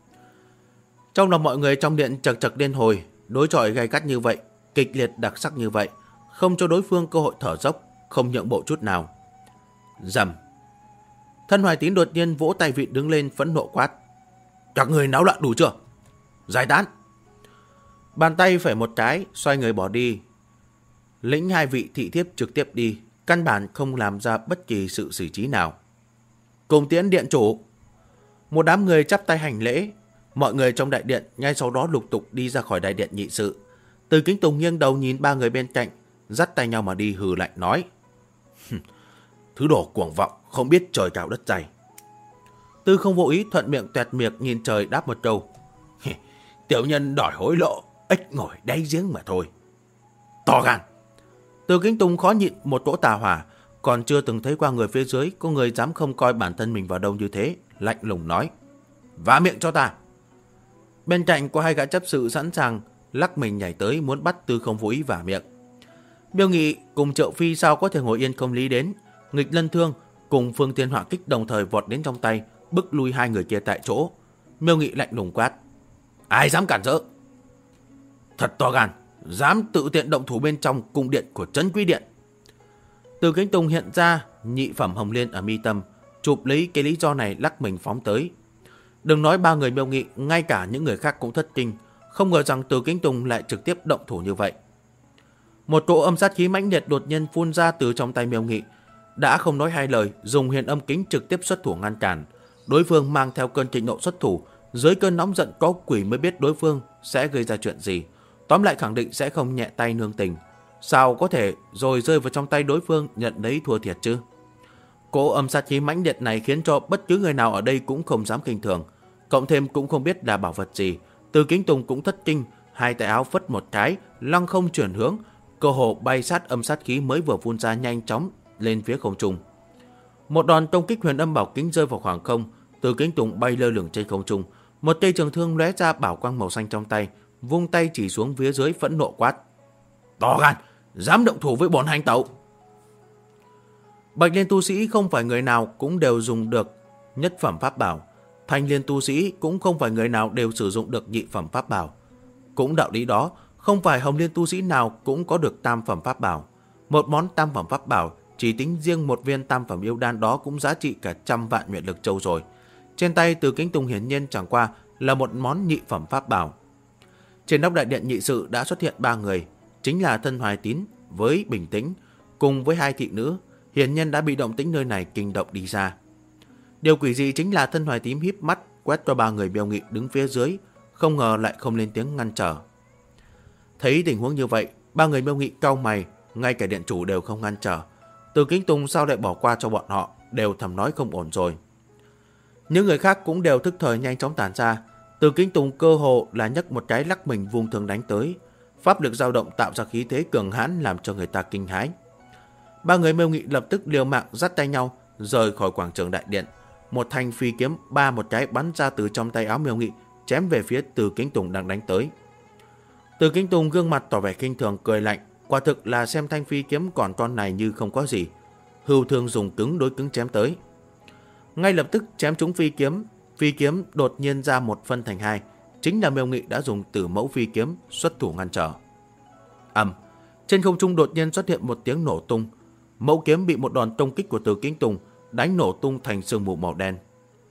Speaker 1: Trong lòng mọi người trong điện chật chật điên hồi, đối chọi gay gắt như vậy, kịch liệt đặc sắc như vậy, không cho đối phương cơ hội thở dốc, không nhượng bộ chút nào. Rầm. Thân Hoài Tín đột nhiên vỗ tay vịn đứng lên phẫn nộ quát. Các người náo loạn đủ chưa? Giải tán. Bàn tay phải một cái, xoay người bỏ đi. Lĩnh 2 vị thị thiếp trực tiếp đi, căn bản không làm ra bất kỳ sự xử trí nào. Cùng tiễn điện chủ. Một đám người chắp tay hành lễ. Mọi người trong đại điện ngay sau đó lục tục đi ra khỏi đại điện nghị sự. Từ Kính Tùng nghiêng đầu nhìn 3 người bên cạnh, dắt tay nhau mà đi, hừ lạnh nói. Thứ đồ cuồng vọng, không biết trời cao đất dày. Tư Không Vô Ý thuận miệng tuẹt miệng nhìn trời đáp một câu. Tiểu nhân đòi hối lộ, ếch ngồi đáy giếng mà thôi. To gan! Từ Kính Tùng khó nhịn một cỗ tà hỏa, còn chưa từng thấy qua người phía dưới có người dám không coi bản thân mình vào đâu như thế, lạnh lùng nói: vá miệng cho ta! Bên cạnh có hai gã chấp sự sẵn sàng lắc mình nhảy tới muốn bắt Tư Không Vô Ý vả miệng. Miêu Nghị cùng Triệu Phi sao có thể ngồi yên không lý đến. Nghịch Lân Thương cùng Phương Thiên Hỏa Kích đồng thời vọt đến trong tay, bức lui hai người kia tại chỗ. Miêu Nghị lạnh lùng quát: ai dám cản rỡ? Thật to gan, dám tự tiện động thủ bên trong cung điện của Trấn Quý Điện. Từ Kính Tùng hiện ra nhị phẩm hồng liên ở mi tâm, chụp lấy cái lý do này lắc mình phóng tới. Đừng nói ba người Miêu Nghị, ngay cả những người khác cũng thất kinh, không ngờ rằng Từ Kính Tùng lại trực tiếp động thủ như vậy. Một cỗ âm sát khí mãnh liệt đột nhiên phun ra từ trong tay Miêu Nghị, đã không nói hai lời, dùng huyền âm kính trực tiếp xuất thủ ngăn cản. Đối phương mang theo cơn thịnh nộ xuất thủ, dưới cơn nóng giận có quỷ mới biết đối phương sẽ gây ra chuyện gì. Tóm lại khẳng định sẽ không nhẹ tay nương tình. Sao có thể rồi rơi vào trong tay đối phương nhận lấy thua thiệt chứ? Cỗ âm sát khí mãnh liệt này khiến cho bất cứ người nào ở đây cũng không dám kinh thường. Cộng thêm cũng không biết là bảo vật gì. Từ Kính Tùng cũng thất kinh, hai tay áo phất một cái, lăng không chuyển hướng, cơ hồ bay sát âm sát khí mới vừa phun ra nhanh chóng lên phía không trung. Một đòn công kích huyền âm bảo kính rơi vào khoảng không, Từ Kính Tùng bay lơ lửng trên không trung, một cây trường thương lóe ra bảo quang màu xanh trong tay, vung tay chỉ xuống phía dưới phẫn nộ quát: to gan, dám động thủ với bọn hành tẩu! Bạch Liên tu sĩ không phải người nào cũng đều dùng được nhất phẩm pháp bảo, Thanh Liên tu sĩ cũng không phải người nào đều sử dụng được nhị phẩm pháp bảo. Cũng đạo lý đó, không phải Hồng Liên tu sĩ nào cũng có được tam phẩm pháp bảo. Một món tam phẩm pháp bảo, chỉ tính riêng một viên tam phẩm yêu đan đó cũng giá trị cả 100 vạn nguyện lực châu rồi. Trên tay Từ Kính Tùng hiển nhiên chẳng qua là một món nhị phẩm pháp bảo. Trên nóc đại điện nhị sự đã xuất hiện 3 người, chính là Thân Hoài Tín với Bình Tĩnh, cùng với 2 thị nữ, hiển nhiên đã bị động tĩnh nơi này kinh động đi ra. Điều quỷ dị chính là Thân Hoài Tín híp mắt quét cho 3 người Miêu Nghị đứng phía dưới, không ngờ lại không lên tiếng ngăn trở. Thấy tình huống như vậy, 3 người Miêu Nghị cau mày, ngay cả điện chủ đều không ngăn trở. Từ Kính Tùng sao lại bỏ qua cho bọn họ, đều thầm nói không ổn rồi. Những người khác cũng đều thức thời nhanh chóng tản ra. Từ Kính Tùng cơ hồ là nhấc một cái lắc mình vung thương đánh tới, pháp lực dao động tạo ra khí thế cường hãn làm cho người ta kinh hãi. 3 người Miêu Nghị lập tức liều mạng dắt tay nhau rời khỏi quảng trường đại điện. Một thanh phi kiếm ba một cái bắn ra từ trong tay áo Miêu Nghị, chém về phía Từ Kính Tùng đang đánh tới. Từ Kính Tùng gương mặt tỏ vẻ khinh thường cười lạnh, quả thực là xem thanh phi kiếm còn con này như không có gì. Hưu thương dùng cứng đối cứng chém tới. Ngay lập tức chém trúng phi kiếm đột nhiên ra một phân thành hai, chính là Miêu Nghị đã dùng Tử Mẫu phi kiếm xuất thủ ngăn trở. Trên không trung đột nhiên xuất hiện một tiếng nổ tung, mẫu kiếm bị một đòn công kích của Từ Kính Tùng đánh nổ tung thành sương mù màu đen.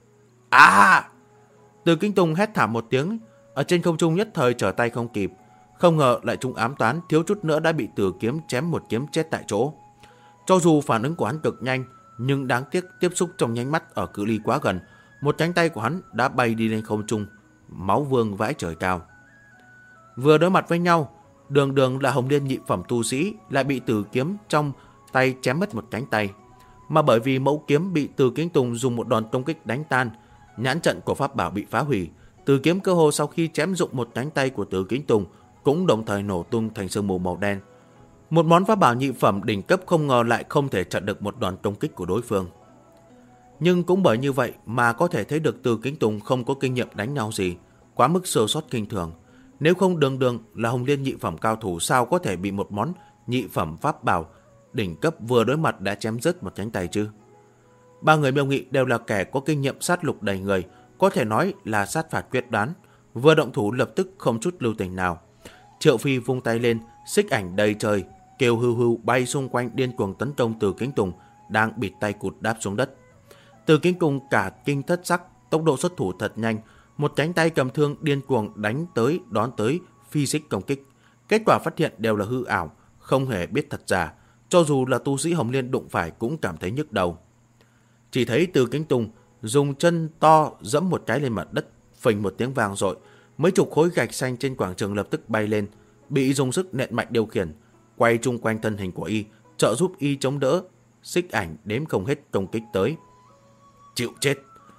Speaker 1: Từ Kính Tùng hét thảm một tiếng, ở trên không trung nhất thời trở tay không kịp, không ngờ lại trúng ám toán, thiếu chút nữa đã bị Từ kiếm chém một kiếm chết tại chỗ. Cho dù phản ứng của hắn cực nhanh, nhưng đáng tiếc tiếp xúc trong nháy mắt ở cự ly quá gần, một cánh tay của hắn đã bay đi lên không trung, máu vương vãi trời cao. Vừa đối mặt với nhau, đường đường là Hồng Liên nhị phẩm tu sĩ lại bị Từ kiếm trong tay chém mất một cánh tay, mà bởi vì mẫu kiếm bị Từ Kính Tùng dùng một đòn công kích đánh tan, nhãn trận của pháp bảo bị phá hủy. Từ kiếm cơ hồ sau khi chém dụng một cánh tay của Từ Kính Tùng cũng đồng thời nổ tung thành sương mù màu đen. Một món pháp bảo nhị phẩm đỉnh cấp không ngờ lại không thể chặn được một đòn công kích của đối phương. Nhưng cũng bởi như vậy mà có thể thấy được Từ Kính Tùng không có kinh nghiệm đánh nhau gì, quá mức sơ sót kinh thường. Nếu không đường đường là Hồng Liên nhị phẩm cao thủ, sao có thể bị một món nhị phẩm pháp bảo đỉnh cấp vừa đối mặt đã chém rớt một cánh tay chứ? 3 người Miêu Nghị đều là kẻ có kinh nghiệm sát lục đầy người, có thể nói là sát phạt quyết đoán, vừa động thủ lập tức không chút lưu tình nào. Triệu Phi vung tay lên, xích ảnh đầy trời, kêu hưu hưu bay xung quanh điên cuồng tấn công Từ Kính Tùng đang bịt tay cụt đáp xuống đất. Từ Kính Tùng cả kinh thất sắc, tốc độ xuất thủ thật nhanh, một cánh tay cầm thương điên cuồng đánh tới đón tới phi xích công kích. Kết quả phát hiện đều là hư ảo, không hề biết thật giả, cho dù là tu sĩ Hồng Liên đụng phải cũng cảm thấy nhức đầu. Chỉ thấy Từ Kính Tùng dùng chân to dẫm một cái lên mặt đất, phình một tiếng vang dội, mấy chục khối gạch xanh trên quảng trường lập tức bay lên, bị dùng sức nện mạnh điều khiển, quay chung quanh thân hình của y, trợ giúp y chống đỡ xích ảnh đếm không hết công kích tới. Chịu chết!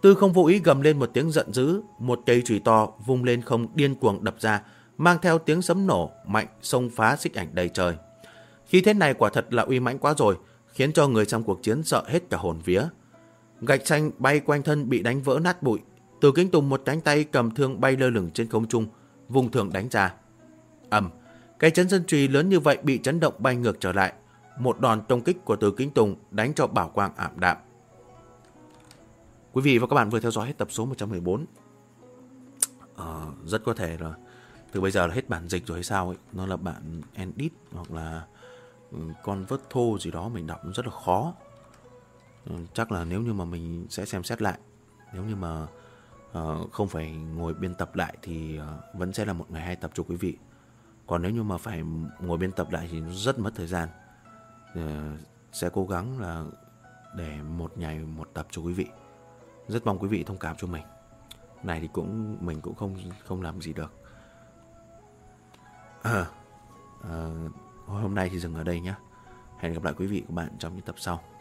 Speaker 1: Tư không vô ý gầm lên một tiếng giận dữ, một cây chùy to vung lên không điên cuồng đập ra, mang theo tiếng sấm nổ mạnh xông phá xích ảnh đầy trời. Khí thế này quả thật là uy mãnh quá rồi, khiến cho người trong cuộc chiến sợ hết cả hồn vía. Gạch xanh bay quanh thân bị đánh vỡ nát bụi. Từ Kính Tùng một cánh tay cầm thương bay lơ lửng trên không trung, vung thương đánh ra. Cái chấn dân chùy lớn như vậy bị chấn động bay ngược trở lại. Một đòn công kích của Từ Kính Tùng đánh cho bảo quang ảm đạm. Quý vị và các bạn vừa theo dõi hết tập số 114. Rất có thể là từ bây giờ là hết bản dịch rồi hay sao ấy. Nó là bản edit hoặc là con vớt thô gì đó mình đọc rất là khó. Chắc là nếu như mà mình sẽ xem xét lại, nếu như mà không phải ngồi biên tập lại thì vẫn sẽ là một ngày 2 tập cho quý vị. Còn nếu như mà phải ngồi biên tập lại thì nó rất mất thời gian. Sẽ cố gắng là để một ngày 1 tập cho quý vị. Rất mong quý vị thông cảm cho mình. Này thì mình cũng không làm gì được. Hôm nay thì dừng ở đây nhé. Hẹn gặp lại quý vị và các bạn trong những tập sau.